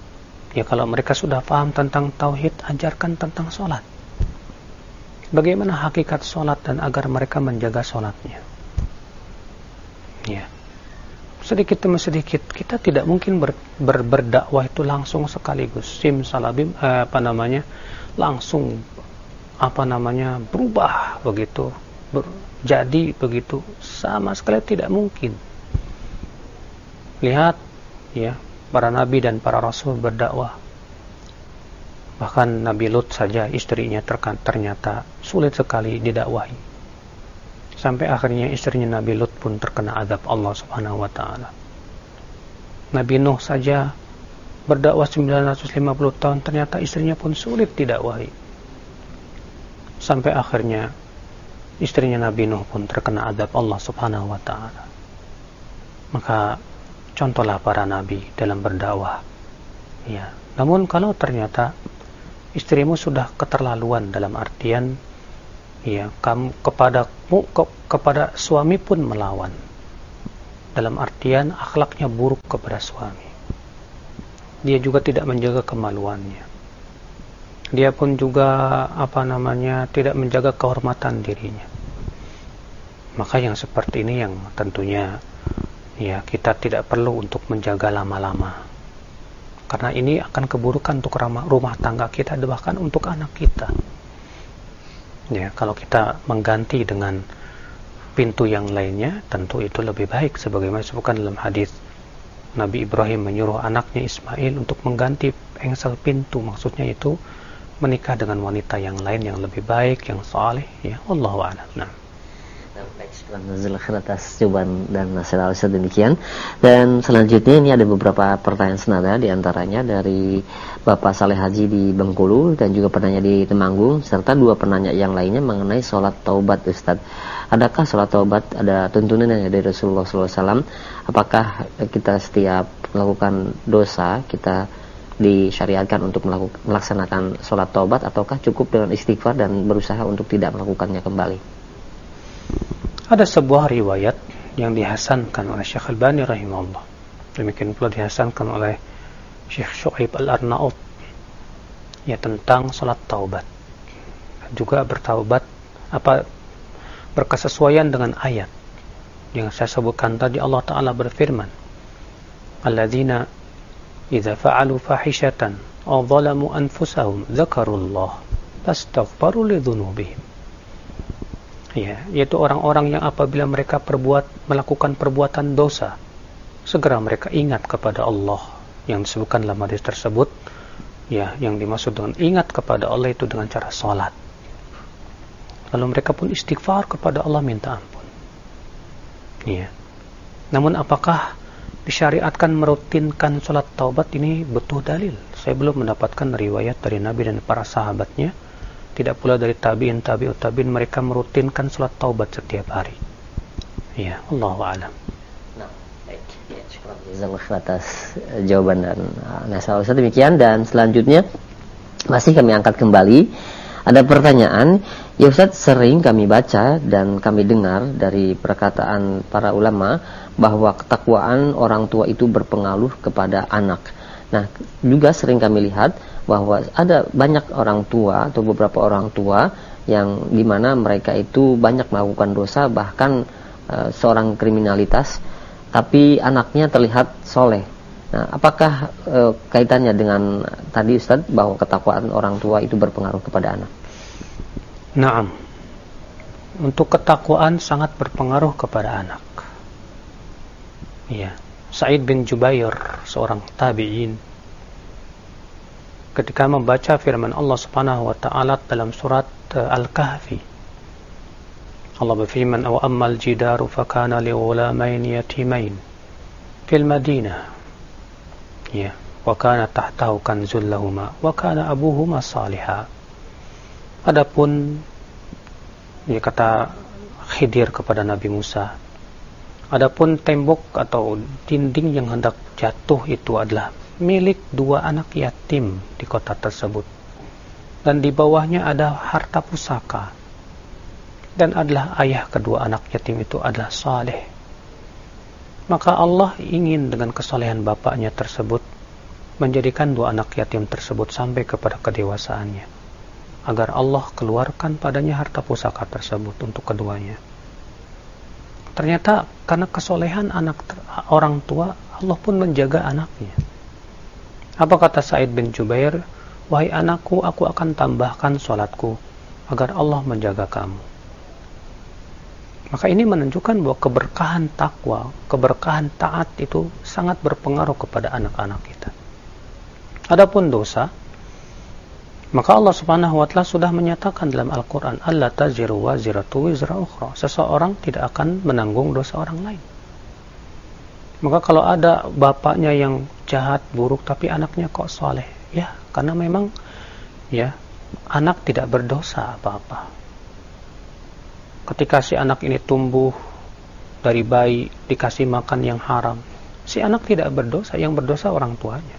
Ya kalau mereka sudah paham tentang tauhid, ajarkan tentang sholat. Bagaimana hakikat sholat dan agar mereka menjaga sholatnya. Ya. Sedikit demi sedikit, kita tidak mungkin ber, ber, berdakwah itu langsung sekaligus. Sim salabim, eh, apa namanya, langsung apa namanya berubah begitu, ber, jadi begitu, sama sekali tidak mungkin. Lihat, ya. Para nabi dan para rasul berdakwah. Bahkan Nabi Lut saja istrinya ternyata sulit sekali didakwahi. Sampai akhirnya istrinya Nabi Lut pun terkena azab Allah Subhanahu wa taala. Nabi Nuh saja berdakwah sembilan ratus lima puluh tahun, ternyata istrinya pun sulit didakwahi. Sampai akhirnya istrinya Nabi Nuh pun terkena azab Allah Subhanahu wa taala. Maka contohlah para nabi dalam berdakwah. Ya, namun kalau ternyata istrimu sudah keterlaluan dalam artian, ya, kamu kepadamu ke, kepada suami pun melawan. Dalam artian akhlaknya buruk kepada suami. Dia juga tidak menjaga kemaluannya. Dia pun juga apa namanya tidak menjaga kehormatan dirinya. Maka yang seperti ini yang tentunya ya kita tidak perlu untuk menjaga lama-lama, karena ini akan keburukan untuk rumah tangga kita, bahkan untuk anak kita. Ya, kalau kita mengganti dengan pintu yang lainnya, tentu itu lebih baik. Sebagaimana disebutkan dalam hadis, Nabi Ibrahim menyuruh anaknya Ismail untuk mengganti engsel pintu, maksudnya itu menikah dengan wanita yang lain yang lebih baik, yang saleh. Ya, Allahu a'lam. Nah. Atas jawaban dan nasihat Ustaz demikian. Dan selanjutnya ini ada beberapa pertanyaan senada, diantaranya dari Bapak Saleh Haji di Bengkulu dan juga penanya di Temanggung, serta dua penanya yang lainnya mengenai sholat taubat. Ustaz, adakah sholat taubat ada tuntunannya dari Rasulullah shallallahu alaihi wasallam? Apakah kita setiap melakukan dosa kita disyariatkan untuk melakukan, melaksanakan sholat taubat, ataukah cukup dengan istighfar dan berusaha untuk tidak melakukannya kembali? Ada sebuah riwayat yang dihasankan oleh Syekh Albani rahimahullah. Demikian pula dihasankan oleh Syekh Syuaib Al-Arnaut, ya, tentang salat taubat. Juga bertaubat apa berkesesuaian dengan ayat yang saya sebutkan tadi. Allah Ta'ala berfirman, alladzina idza fa'alu fahishatan aw zalamu anfusahum dzakarullah fastaghfaru lidzunubihim. Ya, yaitu orang-orang yang apabila mereka perbuat melakukan perbuatan dosa, segera mereka ingat kepada Allah, yang disebutkan dalam hadis tersebut. Ya, yang dimaksud dengan ingat kepada Allah itu dengan cara salat. Lalu mereka pun istighfar kepada Allah, minta ampun. Ya. Namun apakah disyariatkan merutinkan salat taubat? Ini butuh dalil. Saya belum mendapatkan riwayat dari Nabi dan para sahabatnya. Tidak pula dari tabi'in, tabi'ut tabi'in, mereka merutinkan salat taubat setiap hari. Ya, Allahu a'lam. Nah, baik. Ya, syukur jazakallahu atas jawaban dan nasihat Ustaz demikian. Dan selanjutnya masih kami angkat kembali. Ada pertanyaan, ya Ustaz, sering kami baca dan kami dengar dari perkataan para ulama bahwa ketakwaan orang tua itu berpengaruh kepada anak. Nah, juga sering kami lihat bahwa ada banyak orang tua atau beberapa orang tua yang dimana mereka itu banyak melakukan dosa, bahkan e, seorang kriminalitas, tapi anaknya terlihat soleh. Nah, apakah e, kaitannya dengan tadi Ustaz bahwa ketakwaan orang tua itu berpengaruh kepada anak? Naam. Untuk ketakwaan sangat berpengaruh kepada anak. Iya. Sa'id bin Jubair, seorang tabi'in, ketika membaca firman Allah Subhanahu wa taala dalam surat uh, Al-Kahfi, Allah berfirman, "Aw ammal jidaru fakana li ghulamain yatimain fil Madinah, ya, wa kana tahtahu kanzul lahumā wa kana abuhuma salihah." Adapun, ya, kata Khidir kepada Nabi Musa, adapun tembok atau dinding yang hendak jatuh itu adalah milik dua anak yatim di kota tersebut, dan di bawahnya ada harta pusaka, dan adalah ayah kedua anak yatim itu adalah saleh. Maka Allah ingin dengan kesolehan bapaknya tersebut menjadikan dua anak yatim tersebut sampai kepada kedewasaannya, agar Allah keluarkan padanya harta pusaka tersebut untuk keduanya. Ternyata karena kesolehan anak orang tua, Allah pun menjaga anaknya. Apa kata Sa'id bin Jubair? Wahai anakku, aku akan tambahkan sholatku agar Allah menjaga kamu. Maka ini menunjukkan bahwa keberkahan takwa, keberkahan taat itu sangat berpengaruh kepada anak-anak kita. Adapun dosa, maka Allah Subhanahu wa taala sudah menyatakan dalam Al-Qur'an, alla taziru waziratu wizra ukhra. Seseorang tidak akan menanggung dosa orang lain. Maka kalau ada bapaknya yang jahat, buruk, tapi anaknya kok soleh, ya karena memang ya anak tidak berdosa apa-apa. Ketika si anak ini tumbuh dari bayi, dikasih makan yang haram, si anak tidak berdosa, yang berdosa orang tuanya.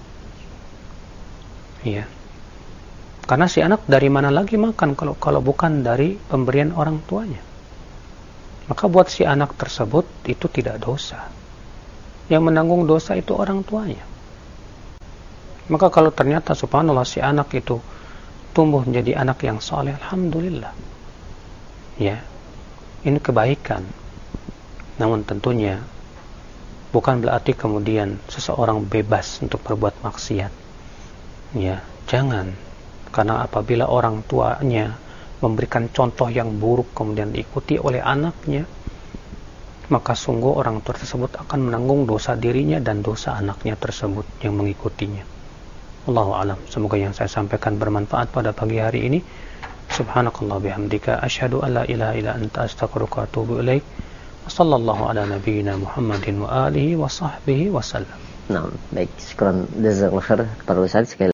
Iya. Karena si anak dari mana lagi makan kalau kalau bukan dari pemberian orang tuanya. Maka buat si anak tersebut itu tidak dosa. Yang menanggung dosa itu orang tuanya. Maka kalau ternyata subhanallah si anak itu tumbuh menjadi anak yang saleh, alhamdulillah. Ya. Ini kebaikan. Namun tentunya bukan berarti kemudian seseorang bebas untuk berbuat maksiat. Ya, jangan. Karena apabila orang tuanya memberikan contoh yang buruk kemudian diikuti oleh anaknya, maka sungguh orang tua tersebut akan menanggung dosa dirinya dan dosa anaknya tersebut yang mengikutinya. Allahu a'lam. Semoga yang saya sampaikan bermanfaat pada pagi hari ini. Subhanakallah bihamdika asyhadu an la ilaha illa anta astaghfiruka wa atubu ilaik. Wassallallahu ala nabiyyina Muhammadin wa alihi wa sahbihi wasallam. Nah, baik, syukran jazakallahu khair kepada Ustaz sekali